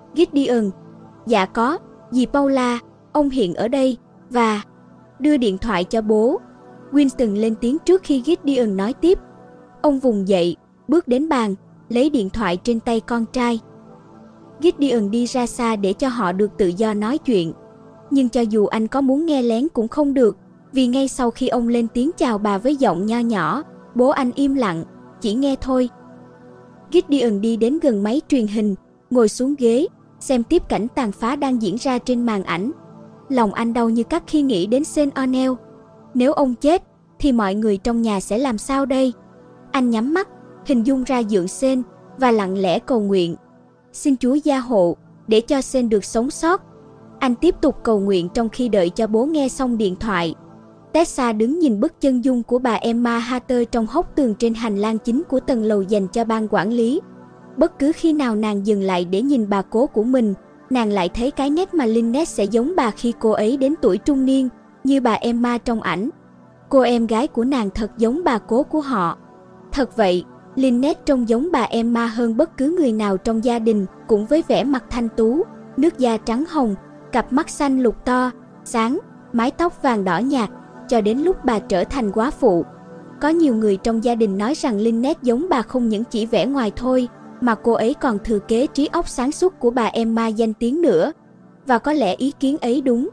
Gideon. Dạ có, dì Paula, ông hiện ở đây, và... Đưa điện thoại cho bố. Winston lên tiếng trước khi Gideon nói tiếp. Ông vùng dậy, bước đến bàn, lấy điện thoại trên tay con trai. Gideon đi ra xa để cho họ được tự do nói chuyện. Nhưng cho dù anh có muốn nghe lén cũng không được, vì ngay sau khi ông lên tiếng chào bà với giọng nho nhỏ, bố anh im lặng, chỉ nghe thôi. Gideon đi đến gần máy truyền hình, ngồi xuống ghế, xem tiếp cảnh tàn phá đang diễn ra trên màn ảnh. Lòng anh đau như cắt khi nghĩ đến Sean O'Neill. Nếu ông chết, thì mọi người trong nhà sẽ làm sao đây? Anh nhắm mắt, hình dung ra dượng Sean và lặng lẽ cầu nguyện. Xin Chúa gia hộ, để cho Sean được sống sót. Anh tiếp tục cầu nguyện trong khi đợi cho bố nghe xong điện thoại. Tessa đứng nhìn bức chân dung của bà Emma Hatter trong hốc tường trên hành lang chính của tầng lầu dành cho ban quản lý. Bất cứ khi nào nàng dừng lại để nhìn bà cố của mình, nàng lại thấy cái nét mà Lynette sẽ giống bà khi cô ấy đến tuổi trung niên, như bà Emma trong ảnh. Cô em gái của nàng thật giống bà cố của họ. Thật vậy, Lynette trông giống bà Emma hơn bất cứ người nào trong gia đình, cũng với vẻ mặt thanh tú, nước da trắng hồng, cặp mắt xanh lục to, sáng, mái tóc vàng đỏ nhạt, cho đến lúc bà trở thành góa phụ. Có nhiều người trong gia đình nói rằng Lynette giống bà không những chỉ vẻ ngoài thôi, mà cô ấy còn thừa kế trí óc sáng suốt của bà Emma danh tiếng nữa. Và có lẽ ý kiến ấy đúng.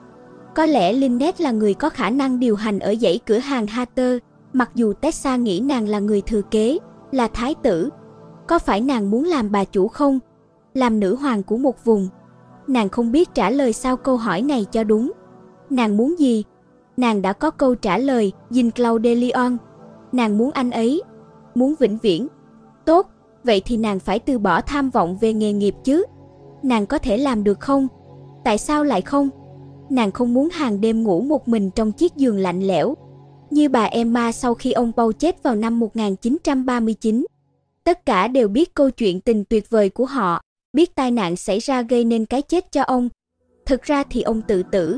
Có lẽ Lynette là người có khả năng điều hành ở dãy cửa hàng Hatter, mặc dù Tessa nghĩ nàng là người thừa kế, là thái tử. Có phải nàng muốn làm bà chủ không? Làm nữ hoàng của một vùng? Nàng không biết trả lời sao câu hỏi này cho đúng. Nàng muốn gì? Nàng đã có câu trả lời, Jean-Claude de Lyon. Nàng muốn anh ấy. Muốn vĩnh viễn. Tốt, vậy thì nàng phải từ bỏ tham vọng về nghề nghiệp chứ. Nàng có thể làm được không? Tại sao lại không? Nàng không muốn hàng đêm ngủ một mình trong chiếc giường lạnh lẽo, như bà Emma sau khi ông Paul chết vào năm một nghìn chín trăm ba mươi chín. Tất cả đều biết câu chuyện tình tuyệt vời của họ, biết tai nạn xảy ra gây nên cái chết cho ông. Thực ra thì ông tự tử.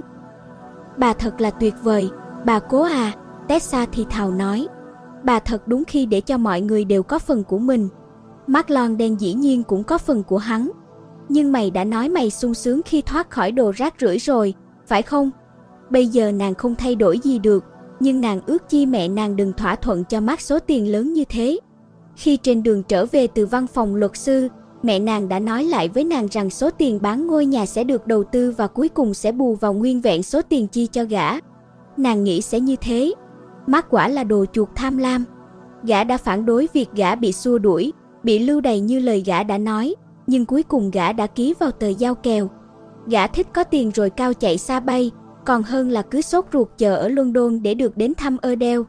Bà thật là tuyệt vời, bà cố à, Tessa thì thào nói. Bà thật đúng khi để cho mọi người đều có phần của mình. Marlon đen dĩ nhiên cũng có phần của hắn. Nhưng mày đã nói mày sung sướng khi thoát khỏi đồ rác rưởi rồi, phải không? Bây giờ nàng không thay đổi gì được, nhưng nàng ước chi mẹ nàng đừng thỏa thuận cho Mark số tiền lớn như thế. Khi trên đường trở về từ văn phòng luật sư, mẹ nàng đã nói lại với nàng rằng số tiền bán ngôi nhà sẽ được đầu tư và cuối cùng sẽ bù vào nguyên vẹn số tiền chi cho gã. Nàng nghĩ sẽ như thế. Mark quả là đồ chuột tham lam. Gã đã phản đối việc gã bị xua đuổi, bị lưu đày như lời gã đã nói, nhưng cuối cùng gã đã ký vào tờ giao kèo. Gã thích có tiền rồi cao chạy xa bay, còn hơn là cứ sốt ruột chờ ở London để được đến thăm Adele.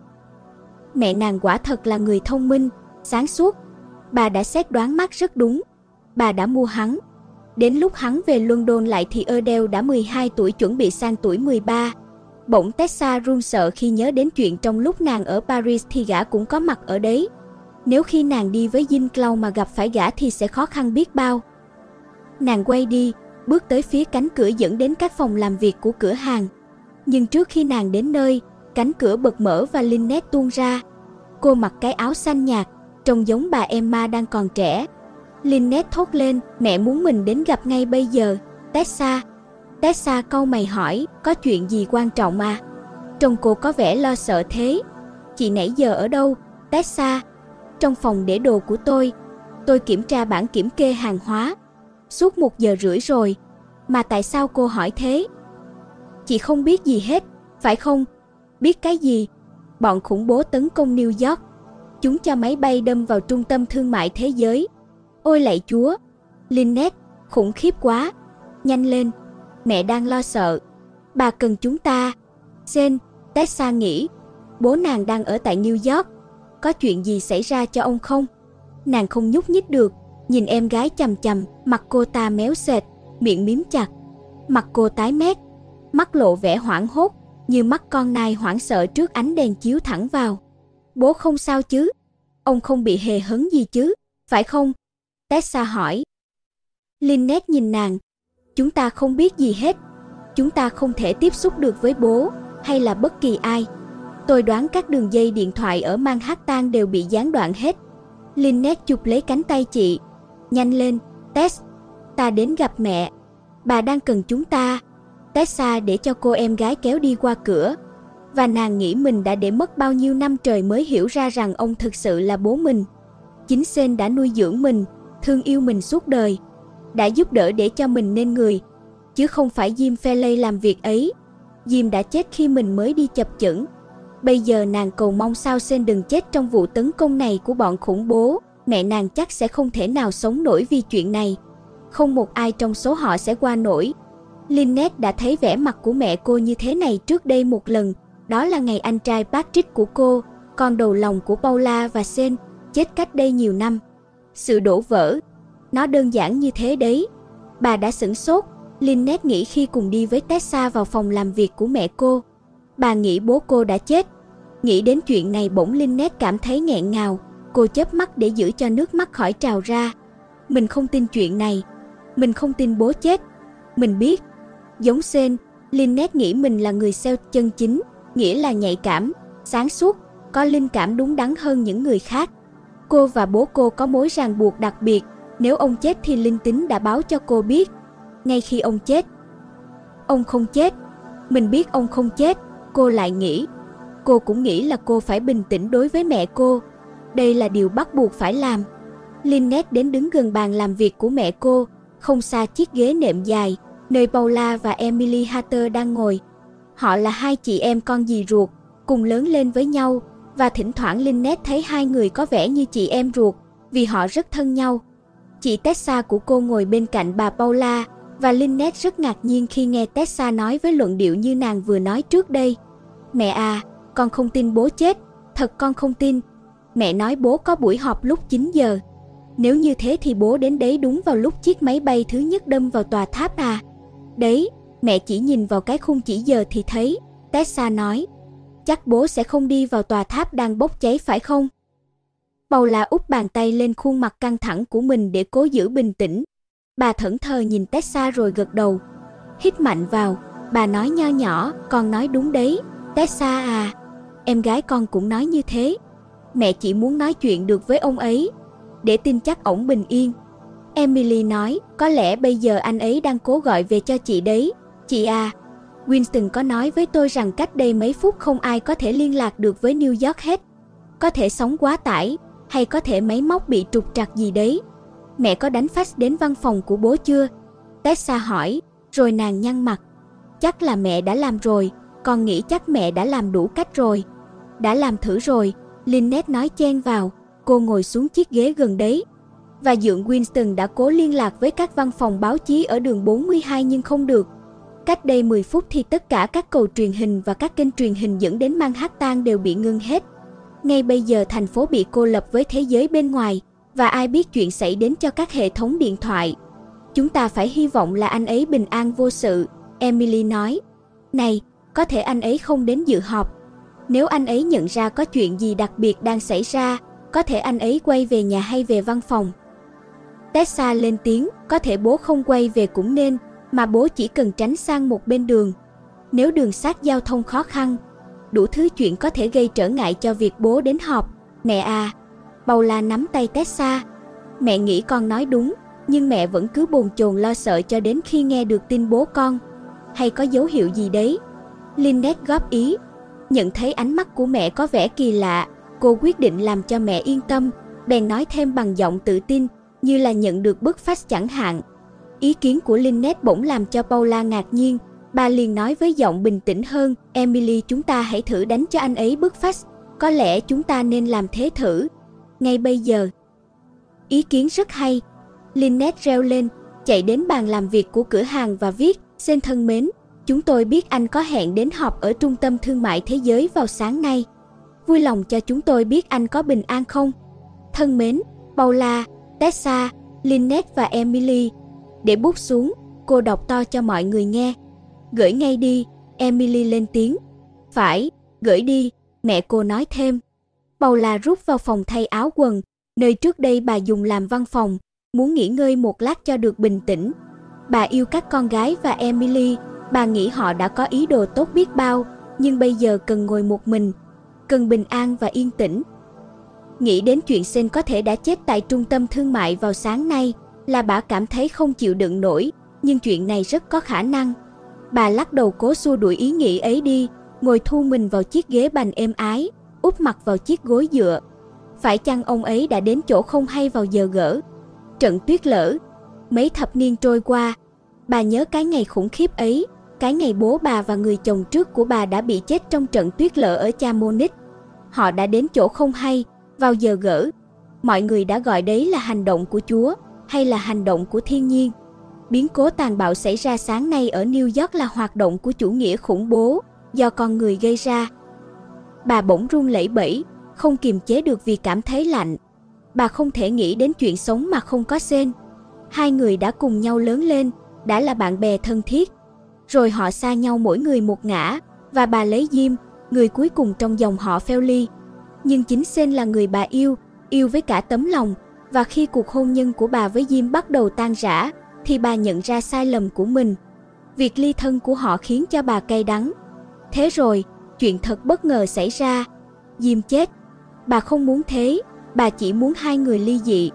Mẹ nàng quả thật là người thông minh, sáng suốt. Bà đã xét đoán Mark rất đúng. Bà đã mua hắn. Đến lúc hắn về London lại thì Adele đã mười hai tuổi, chuẩn bị sang tuổi mười ba. Bỗng Tessa run sợ khi nhớ đến chuyện trong lúc nàng ở Paris thì gã cũng có mặt ở đấy. Nếu khi nàng đi với Jean-Claude mà gặp phải gã thì sẽ khó khăn biết bao. Nàng quay đi, bước tới phía cánh cửa dẫn đến các phòng làm việc của cửa hàng. Nhưng trước khi nàng đến nơi, cánh cửa bật mở và Lynette tuôn ra. Cô mặc cái áo xanh nhạt, trông giống bà Emma đang còn trẻ. Lynette thốt lên, mẹ muốn mình đến gặp ngay bây giờ. Tessa. Tessa cau mày hỏi, có chuyện gì quan trọng à? Trông cô có vẻ lo sợ thế. Chị nãy giờ ở đâu, Tessa? Trong phòng để đồ của tôi. Tôi kiểm tra bản kiểm kê hàng hóa. Suốt một giờ rưỡi rồi. Mà tại sao cô hỏi thế? Chị không biết gì hết, phải không? Biết cái gì? Bọn khủng bố tấn công New York. Chúng cho máy bay đâm vào trung tâm thương mại thế giới. Ôi lạy Chúa! Lynette, khủng khiếp quá. Nhanh lên, mẹ đang lo sợ. Bà cần chúng ta. Sean, Tessa nghĩ. Bố nàng đang ở tại New York. Có chuyện gì xảy ra cho ông không? Nàng không nhúc nhích được, nhìn em gái chằm chằm, mặt cô ta méo sệt, miệng mím chặt. Mặt cô tái mét, mắt lộ vẻ hoảng hốt, như mắt con nai hoảng sợ trước ánh đèn chiếu thẳng vào. Bố không sao chứ? Ông không bị hề hấn gì chứ, phải không? Tessa hỏi. Lynette nhìn nàng. Chúng ta không biết gì hết. Chúng ta không thể tiếp xúc được với bố, hay là bất kỳ ai. Tôi đoán các đường dây điện thoại ở Manhattan đều bị gián đoạn hết. Lynette chụp lấy cánh tay chị. Nhanh lên, Tess. Ta đến gặp mẹ. Bà đang cần chúng ta. Tessa để cho cô em gái kéo đi qua cửa. Và nàng nghĩ mình đã để mất bao nhiêu năm trời mới hiểu ra rằng ông thực sự là bố mình. Chính Sen đã nuôi dưỡng mình, thương yêu mình suốt đời, đã giúp đỡ để cho mình nên người, chứ không phải Jim Pheley làm việc ấy. Jim đã chết khi mình mới đi chập chững. Bây giờ nàng cầu mong sao Sen đừng chết trong vụ tấn công này của bọn khủng bố. Mẹ nàng chắc sẽ không thể nào sống nổi vì chuyện này. Không một ai trong số họ sẽ qua nổi. Lynette đã thấy vẻ mặt của mẹ cô như thế này trước đây một lần. Đó là ngày anh trai Patrick của cô, con đầu lòng của Paula và Sen, chết cách đây nhiều năm. Sự đổ vỡ, nó đơn giản như thế đấy. Bà đã sửng sốt. Lynette nghĩ khi cùng đi với Tessa vào phòng làm việc của mẹ cô. Bà nghĩ bố cô đã chết. Nghĩ đến chuyện này bỗng Lynette cảm thấy nghẹn ngào. Cô chớp mắt để giữ cho nước mắt khỏi trào ra. Mình không tin chuyện này. Mình không tin bố chết. Mình biết. Giống Sen, Lynette nghĩ mình là người sale chân chính, nghĩa là nhạy cảm, sáng suốt, có linh cảm đúng đắn hơn những người khác. Cô và bố cô có mối ràng buộc đặc biệt. Nếu ông chết thì linh tính đã báo cho cô biết. Ngay khi ông chết. Ông không chết. Mình biết ông không chết. Cô lại nghĩ. Cô cũng nghĩ là cô phải bình tĩnh đối với mẹ cô. Đây là điều bắt buộc phải làm. Lynette đến đứng gần bàn làm việc của mẹ cô, không xa chiếc ghế nệm dài, nơi Paula và Emily Hatter đang ngồi. Họ là hai chị em con dì ruột, cùng lớn lên với nhau, và thỉnh thoảng Lynette thấy hai người có vẻ như chị em ruột, vì họ rất thân nhau. Chị Tessa của cô ngồi bên cạnh bà Paula, và Lynette rất ngạc nhiên khi nghe Tessa nói với luận điệu như nàng vừa nói trước đây. Mẹ à, con không tin bố chết, thật con không tin. Mẹ nói bố có buổi họp lúc chín giờ. Nếu như thế thì bố đến đấy đúng vào lúc chiếc máy bay thứ nhất đâm vào tòa tháp à? Đấy, mẹ chỉ nhìn vào cái khung chỉ giờ thì thấy, Tessa nói. Chắc bố sẽ không đi vào tòa tháp đang bốc cháy phải không? Paula úp bàn tay lên khuôn mặt căng thẳng của mình để cố giữ bình tĩnh. Bà thẫn thờ nhìn Tessa rồi gật đầu. Hít mạnh vào, bà nói nho nhỏ, con nói đúng đấy, Tessa à. Em gái con cũng nói như thế. Mẹ chỉ muốn nói chuyện được với ông ấy, để tin chắc ổng bình yên. Emily nói, có lẽ bây giờ anh ấy đang cố gọi về cho chị đấy. Chị à, Winston có nói với tôi rằng cách đây mấy phút không ai có thể liên lạc được với New York hết. Có thể sóng quá tải, hay có thể máy móc bị trục trặc gì đấy. Mẹ có đánh fax đến văn phòng của bố chưa? Tessa hỏi, rồi nàng nhăn mặt. Chắc là mẹ đã làm rồi, con nghĩ chắc mẹ đã làm đủ cách rồi. Đã làm thử rồi, Lynette nói chen vào. Cô ngồi xuống chiếc ghế gần đấy. Và dượng Winston đã cố liên lạc với các văn phòng báo chí ở đường bốn mươi hai nhưng không được. Cách đây mười phút thì tất cả các cầu truyền hình và các kênh truyền hình dẫn đến Manhattan đều bị ngưng hết. Ngay bây giờ thành phố bị cô lập với thế giới bên ngoài, và ai biết chuyện xảy đến cho các hệ thống điện thoại. Chúng ta phải hy vọng là anh ấy bình an vô sự, Emily nói. Này, có thể anh ấy không đến dự họp. Nếu anh ấy nhận ra có chuyện gì đặc biệt đang xảy ra, có thể anh ấy quay về nhà hay về văn phòng. Tessa lên tiếng, có thể bố không quay về cũng nên, mà bố chỉ cần tránh sang một bên đường. Nếu đường sắt giao thông khó khăn, đủ thứ chuyện có thể gây trở ngại cho việc bố đến họp. Mẹ à, Paula nắm tay Tessa. Mẹ nghĩ con nói đúng, nhưng mẹ vẫn cứ bồn chồn lo sợ cho đến khi nghe được tin bố con. Hay có dấu hiệu gì đấy? Lynette góp ý. Nhận thấy ánh mắt của mẹ có vẻ kỳ lạ, cô quyết định làm cho mẹ yên tâm, bèn nói thêm bằng giọng tự tin, như là nhận được bức fax chẳng hạn. Ý kiến của Lynette bỗng làm cho Paula ngạc nhiên. Bà liền nói với giọng bình tĩnh hơn, Emily, chúng ta hãy thử đánh cho anh ấy bức fax. Có lẽ chúng ta nên làm thế thử ngay bây giờ. Ý kiến rất hay. Lynette reo lên, chạy đến bàn làm việc của cửa hàng và viết, Sen thân mến, chúng tôi biết anh có hẹn đến họp ở Trung tâm Thương mại Thế giới vào sáng nay. Vui lòng cho chúng tôi biết anh có bình an không? Thân mến, Paula, Tessa, Lynette và Emily. Để bút xuống, cô đọc to cho mọi người nghe. Gửi ngay đi, Emily lên tiếng. Phải, gửi đi, mẹ cô nói thêm. Paula rút vào phòng thay áo quần, nơi trước đây bà dùng làm văn phòng, muốn nghỉ ngơi một lát cho được bình tĩnh. Bà yêu các con gái và Emily, bà nghĩ họ đã có ý đồ tốt biết bao, nhưng bây giờ cần ngồi một mình, cần bình an và yên tĩnh. Nghĩ đến chuyện Sen có thể đã chết tại trung tâm thương mại vào sáng nay, là bà cảm thấy không chịu đựng nổi, nhưng chuyện này rất có khả năng. Bà lắc đầu cố xua đuổi ý nghĩ ấy đi, ngồi thu mình vào chiếc ghế bành êm ái, úp mặt vào chiếc gối dựa. Phải chăng ông ấy đã đến chỗ không hay vào giờ gỡ? Trận tuyết lở. Mấy thập niên trôi qua, bà nhớ cái ngày khủng khiếp ấy, cái ngày bố bà và người chồng trước của bà đã bị chết trong trận tuyết lở ở Chamonix. Họ đã đến chỗ không hay, vào giờ gỡ. Mọi người đã gọi đấy là hành động của Chúa, hay là hành động của thiên nhiên. Biến cố tàn bạo xảy ra sáng nay ở New York là hoạt động của chủ nghĩa khủng bố, do con người gây ra. Bà bỗng run lẩy bẩy, không kiềm chế được vì cảm thấy lạnh. Bà không thể nghĩ đến chuyện sống mà không có Shane. Hai người đã cùng nhau lớn lên, đã là bạn bè thân thiết. Rồi họ xa nhau mỗi người một ngã, và bà lấy Jim, người cuối cùng trong dòng họ Felly. Nhưng chính Shane là người bà yêu, yêu với cả tấm lòng, và khi cuộc hôn nhân của bà với Jim bắt đầu tan rã, thì bà nhận ra sai lầm của mình. Việc ly thân của họ khiến cho bà cay đắng. Thế rồi, chuyện thật bất ngờ xảy ra. Jim chết. Bà không muốn thế, bà chỉ muốn hai người ly dị.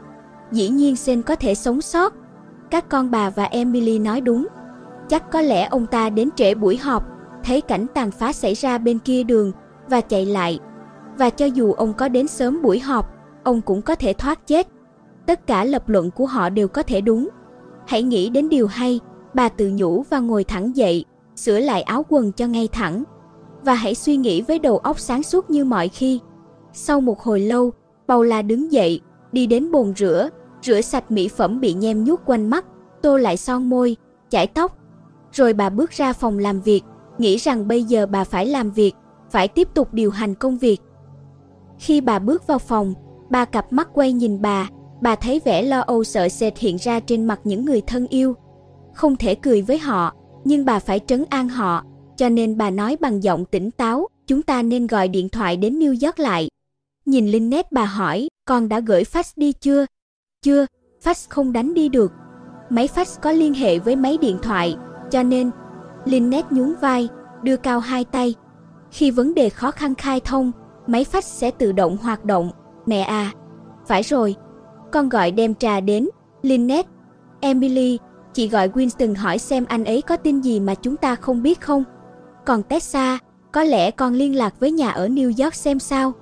Dĩ nhiên Shane có thể sống sót. Các con bà và Emily nói đúng. Chắc có lẽ ông ta đến trễ buổi họp, thấy cảnh tàn phá xảy ra bên kia đường, và chạy lại. Và cho dù ông có đến sớm buổi họp, ông cũng có thể thoát chết. Tất cả lập luận của họ đều có thể đúng. Hãy nghĩ đến điều hay, bà tự nhủ và ngồi thẳng dậy, sửa lại áo quần cho ngay thẳng. Và hãy suy nghĩ với đầu óc sáng suốt như mọi khi. Sau một hồi lâu, Paula đứng dậy, đi đến bồn rửa, rửa sạch mỹ phẩm bị nhem nhuốc quanh mắt, tô lại son môi, chải tóc. Rồi bà bước ra phòng làm việc, nghĩ rằng bây giờ bà phải làm việc, phải tiếp tục điều hành công việc. Khi bà bước vào phòng, ba cặp mắt quay nhìn bà, bà thấy vẻ lo âu sợ sệt hiện ra trên mặt những người thân yêu. Không thể cười với họ, nhưng bà phải trấn an họ, cho nên bà nói bằng giọng tỉnh táo, chúng ta nên gọi điện thoại đến New York lại. Nhìn Lynette bà hỏi, con đã gửi fax đi chưa? Chưa, fax không đánh đi được. Máy fax có liên hệ với máy điện thoại, cho nên... Lynette nhún vai, đưa cao hai tay. Khi vấn đề khó khăn khai thông, máy fax sẽ tự động hoạt động. Mẹ à, phải rồi, con gọi đem trà đến. Lynette, Emily, chị gọi Winston hỏi xem anh ấy có tin gì mà chúng ta không biết không? Còn Tessa, có lẽ con liên lạc với nhà ở New York xem sao?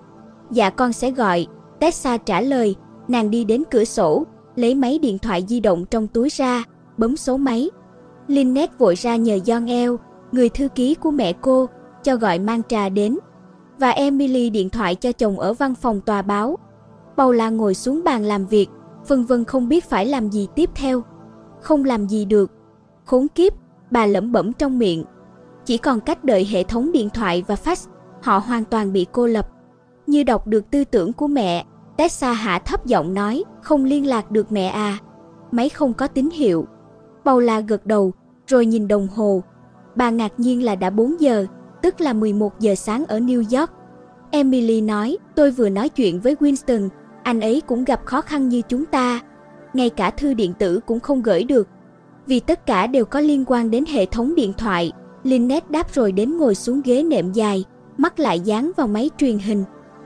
Dạ con sẽ gọi, Tessa trả lời. Nàng đi đến cửa sổ, lấy máy điện thoại di động trong túi ra, bấm số máy. Lynette vội ra nhờ John L, người thư ký của mẹ cô, cho gọi mang trà đến. Và Emily điện thoại cho chồng ở văn phòng tòa báo. Paula ngồi xuống bàn làm việc, vân vân không biết phải làm gì tiếp theo. Không làm gì được. Khốn kiếp, bà lẩm bẩm trong miệng. Chỉ còn cách đợi hệ thống điện thoại và fax, họ hoàn toàn bị cô lập. Như đọc được tư tưởng của mẹ, Tessa hạ thấp giọng nói, không liên lạc được mẹ à. Máy không có tín hiệu. Paula gật đầu, rồi nhìn đồng hồ. Bà ngạc nhiên là đã bốn giờ, tức là mười một giờ sáng ở New York. Emily nói, tôi vừa nói chuyện với Winston, anh ấy cũng gặp khó khăn như chúng ta. Ngay cả thư điện tử cũng không gửi được. Vì tất cả đều có liên quan đến hệ thống điện thoại. Lynette đáp rồi đến ngồi xuống ghế nệm dài, mắt lại dán vào máy truyền hình.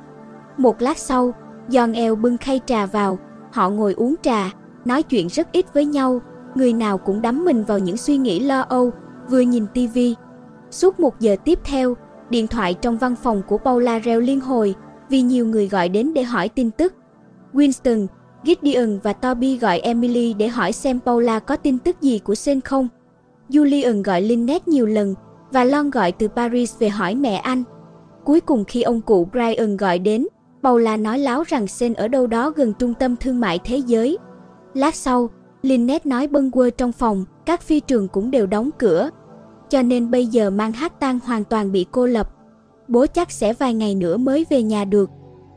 Một lát sau, John L bưng khay trà vào, họ ngồi uống trà, nói chuyện rất ít với nhau, người nào cũng đắm mình vào những suy nghĩ lo âu, vừa nhìn tivi. Suốt một giờ tiếp theo, điện thoại trong văn phòng của Paula reo liên hồi, vì nhiều người gọi đến để hỏi tin tức. Winston, Gideon và Toby gọi Emily để hỏi xem Paula có tin tức gì của Shane không. Julian gọi Lynette nhiều lần, và Lon gọi từ Paris về hỏi mẹ anh. Cuối cùng khi ông cụ Brian gọi đến, Paula nói láo rằng Shane ở đâu đó gần trung tâm thương mại thế giới. Lát sau, Lynette nói bâng quơ trong phòng, các phi trường cũng đều đóng cửa. Cho nên bây giờ Manhattan hoàn toàn bị cô lập. Bố chắc sẽ vài ngày nữa mới về nhà được.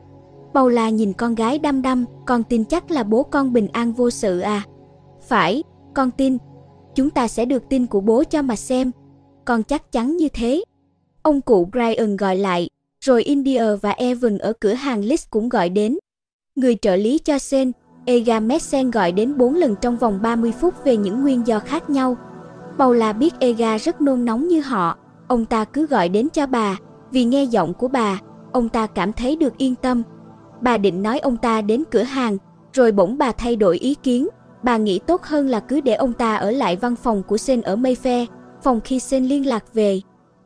Paula nhìn con gái đăm đăm, con tin chắc là bố con bình an vô sự à? Phải, con tin. Chúng ta sẽ được tin của bố cho mà xem. Con chắc chắn như thế. Ông cụ Brian gọi lại, rồi India và Evan ở cửa hàng Liz cũng gọi đến. Người trợ lý cho Shane, Ega Messen gọi đến bốn lần trong vòng ba mươi phút về những nguyên do khác nhau. Paula biết Ega rất nôn nóng như họ, ông ta cứ gọi đến cho bà, vì nghe giọng của bà, ông ta cảm thấy được yên tâm. Bà định nói ông ta đến cửa hàng, Rồi bỗng bà thay đổi ý kiến, bà nghĩ tốt hơn là cứ để ông ta ở lại văn phòng của Sen ở Mayfair, phòng khi Sen liên lạc về.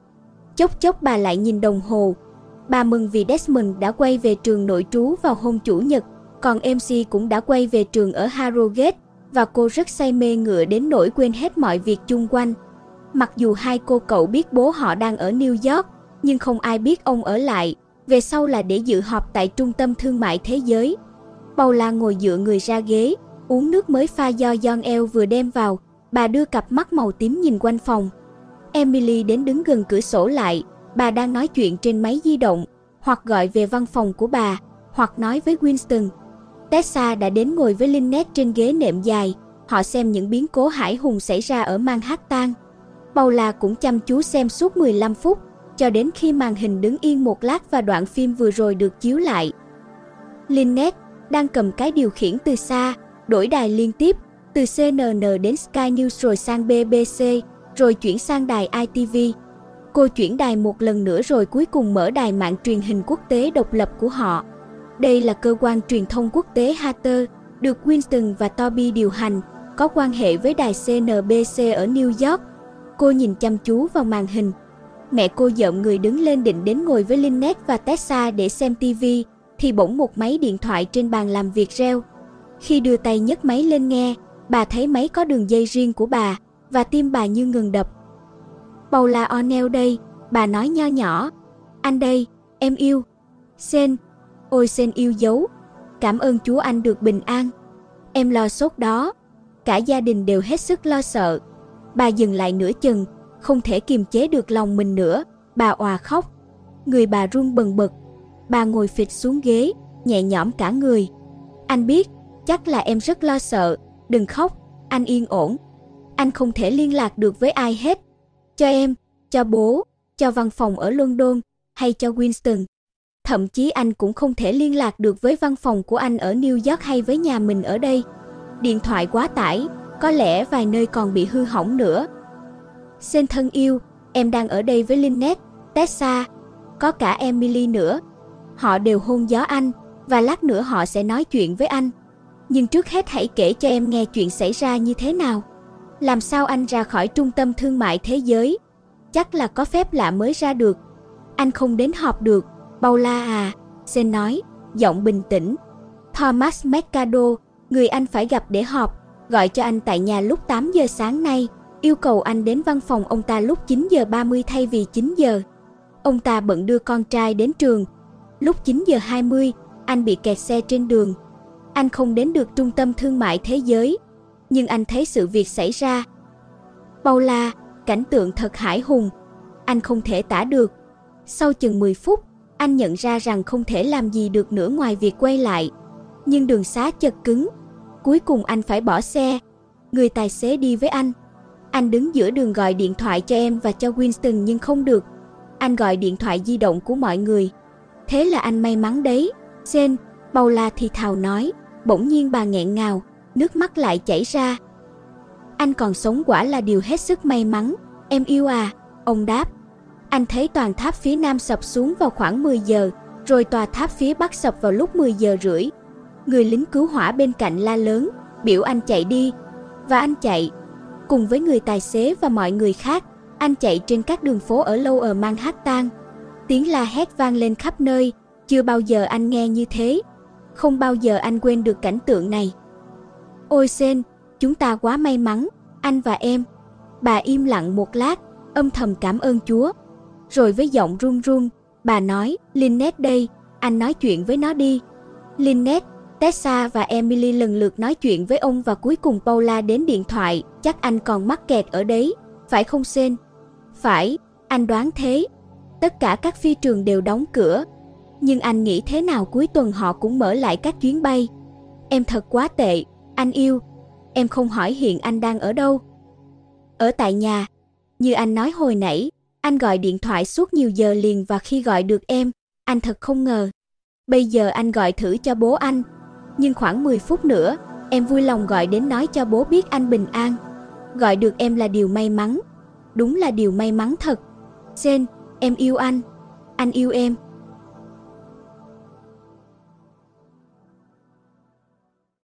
Chốc chốc bà lại nhìn đồng hồ. Bà mừng vì Desmond đã quay về trường nội trú vào hôm Chủ nhật, còn em xê cũng đã quay về trường ở Harrogate, và cô rất say mê ngựa đến nỗi quên hết mọi việc chung quanh. Mặc dù hai cô cậu biết bố họ đang ở New York, nhưng không ai biết ông ở lại, về sau là để dự họp tại Trung tâm Thương mại Thế giới. Paula ngồi dựa người ra ghế, uống nước mới pha do John L vừa đem vào, bà đưa cặp mắt màu tím nhìn quanh phòng. Emily đến đứng gần cửa sổ lại, bà đang nói chuyện trên máy di động, hoặc gọi về văn phòng của bà, hoặc nói với Winston. Tessa đã đến ngồi với Lynette trên ghế nệm dài, họ xem những biến cố hãi hùng xảy ra ở Manhattan. Paula cũng chăm chú xem suốt mười lăm phút, cho đến khi màn hình đứng yên một lát và đoạn phim vừa rồi được chiếu lại. Lynette đang cầm cái điều khiển từ xa, đổi đài liên tiếp, từ xê en en đến Sky News rồi sang bê bê xê, rồi chuyển sang đài i tê vê. Cô chuyển đài một lần nữa rồi cuối cùng mở đài mạng truyền hình quốc tế độc lập của họ. Đây là cơ quan truyền thông quốc tế Hatter, được Winston và Toby điều hành, có quan hệ với đài xê en bê xê ở New York. Cô nhìn chăm chú vào màn hình. Mẹ cô dợm người đứng lên định đến ngồi với Lynette và Tessa để xem ti vi, thì bỗng một máy điện thoại trên bàn làm việc reo. Khi đưa tay nhấc máy lên nghe, bà thấy máy có đường dây riêng của bà, và tim bà như ngừng đập. Paula O'Neill đây, bà nói nho nhỏ. Anh đây, em yêu. Sen, ôi Sen yêu dấu. Cảm ơn Chúa anh được bình an. Em lo sốt đó. Cả gia đình đều hết sức lo sợ. Bà dừng lại nửa chừng, không thể kiềm chế được lòng mình nữa, bà òa khóc. Người bà run bần bật. Bà ngồi phịch xuống ghế, nhẹ nhõm cả người. Anh biết, chắc là em rất lo sợ, đừng khóc, anh yên ổn. Anh không thể liên lạc được với ai hết. Cho em, cho bố, cho văn phòng ở London, hay cho Winston. Thậm chí anh cũng không thể liên lạc được với văn phòng của anh ở New York hay với nhà mình ở đây. Điện thoại quá tải, có lẽ vài nơi còn bị hư hỏng nữa. Sen thân yêu, em đang ở đây với Lynette, Tessa, có cả Emily nữa. Họ đều hôn gió anh, và lát nữa họ sẽ nói chuyện với anh. Nhưng trước hết hãy kể cho em nghe chuyện xảy ra như thế nào. Làm sao anh ra khỏi Trung tâm Thương mại Thế giới? Chắc là có phép lạ mới ra được. Anh không đến họp được, Paula à, Sen nói, giọng bình tĩnh. Thomas Mercado, người anh phải gặp để họp, gọi cho anh tại nhà lúc tám giờ sáng nay, yêu cầu anh đến văn phòng ông ta lúc chín giờ ba mươi thay vì chín giờ. Ông ta bận đưa con trai đến trường. Lúc chín giờ hai mươi, anh bị kẹt xe trên đường. Anh không đến được Trung tâm Thương mại Thế giới, nhưng anh thấy sự việc xảy ra. Paula, cảnh tượng thật hãi hùng. Anh không thể tả được. Sau chừng mười phút, anh nhận ra rằng không thể làm gì được nữa ngoài việc quay lại. Nhưng đường xá chật cứng. Cuối cùng anh phải bỏ xe. Người tài xế đi với anh. Anh đứng giữa đường gọi điện thoại cho em và cho Winston nhưng không được. Anh gọi điện thoại di động của mọi người. Thế là anh may mắn đấy, Sen, Paula thì thào nói. Bỗng nhiên bà nghẹn ngào, nước mắt lại chảy ra. Anh còn sống quả là điều hết sức may mắn, em yêu à, ông đáp. Anh thấy toàn tháp phía nam sập xuống vào khoảng mười giờ, rồi tòa tháp phía bắc sập vào lúc mười giờ rưỡi. Người lính cứu hỏa bên cạnh la lớn, biểu anh chạy đi. Và anh chạy. Cùng với người tài xế và mọi người khác, anh chạy trên các đường phố ở Lower Manhattan. Tiếng la hét vang lên khắp nơi, chưa bao giờ anh nghe như thế. Không bao giờ anh quên được cảnh tượng này. Ôi Sen, chúng ta quá may mắn, anh và em. Bà im lặng một lát, âm thầm cảm ơn Chúa. Rồi với giọng run run, bà nói, Lynette đây, anh nói chuyện với nó đi. Lynette, Tessa và Emily lần lượt nói chuyện với ông và cuối cùng Paula đến điện thoại. Chắc anh còn mắc kẹt ở đấy, phải không Sen? Phải, anh đoán thế. Tất cả các phi trường đều đóng cửa. Nhưng anh nghĩ thế nào cuối tuần họ cũng mở lại các chuyến bay. Em thật quá tệ, anh yêu. Em không hỏi hiện anh đang ở đâu. Ở tại nhà. Như anh nói hồi nãy, anh gọi điện thoại suốt nhiều giờ liền và khi gọi được em, anh thật không ngờ. Bây giờ anh gọi thử cho bố anh. Nhưng khoảng mười phút nữa, em vui lòng gọi đến nói cho bố biết anh bình an. Gọi được em là điều may mắn. Đúng là điều may mắn thật. Sen, em yêu anh. Anh yêu em.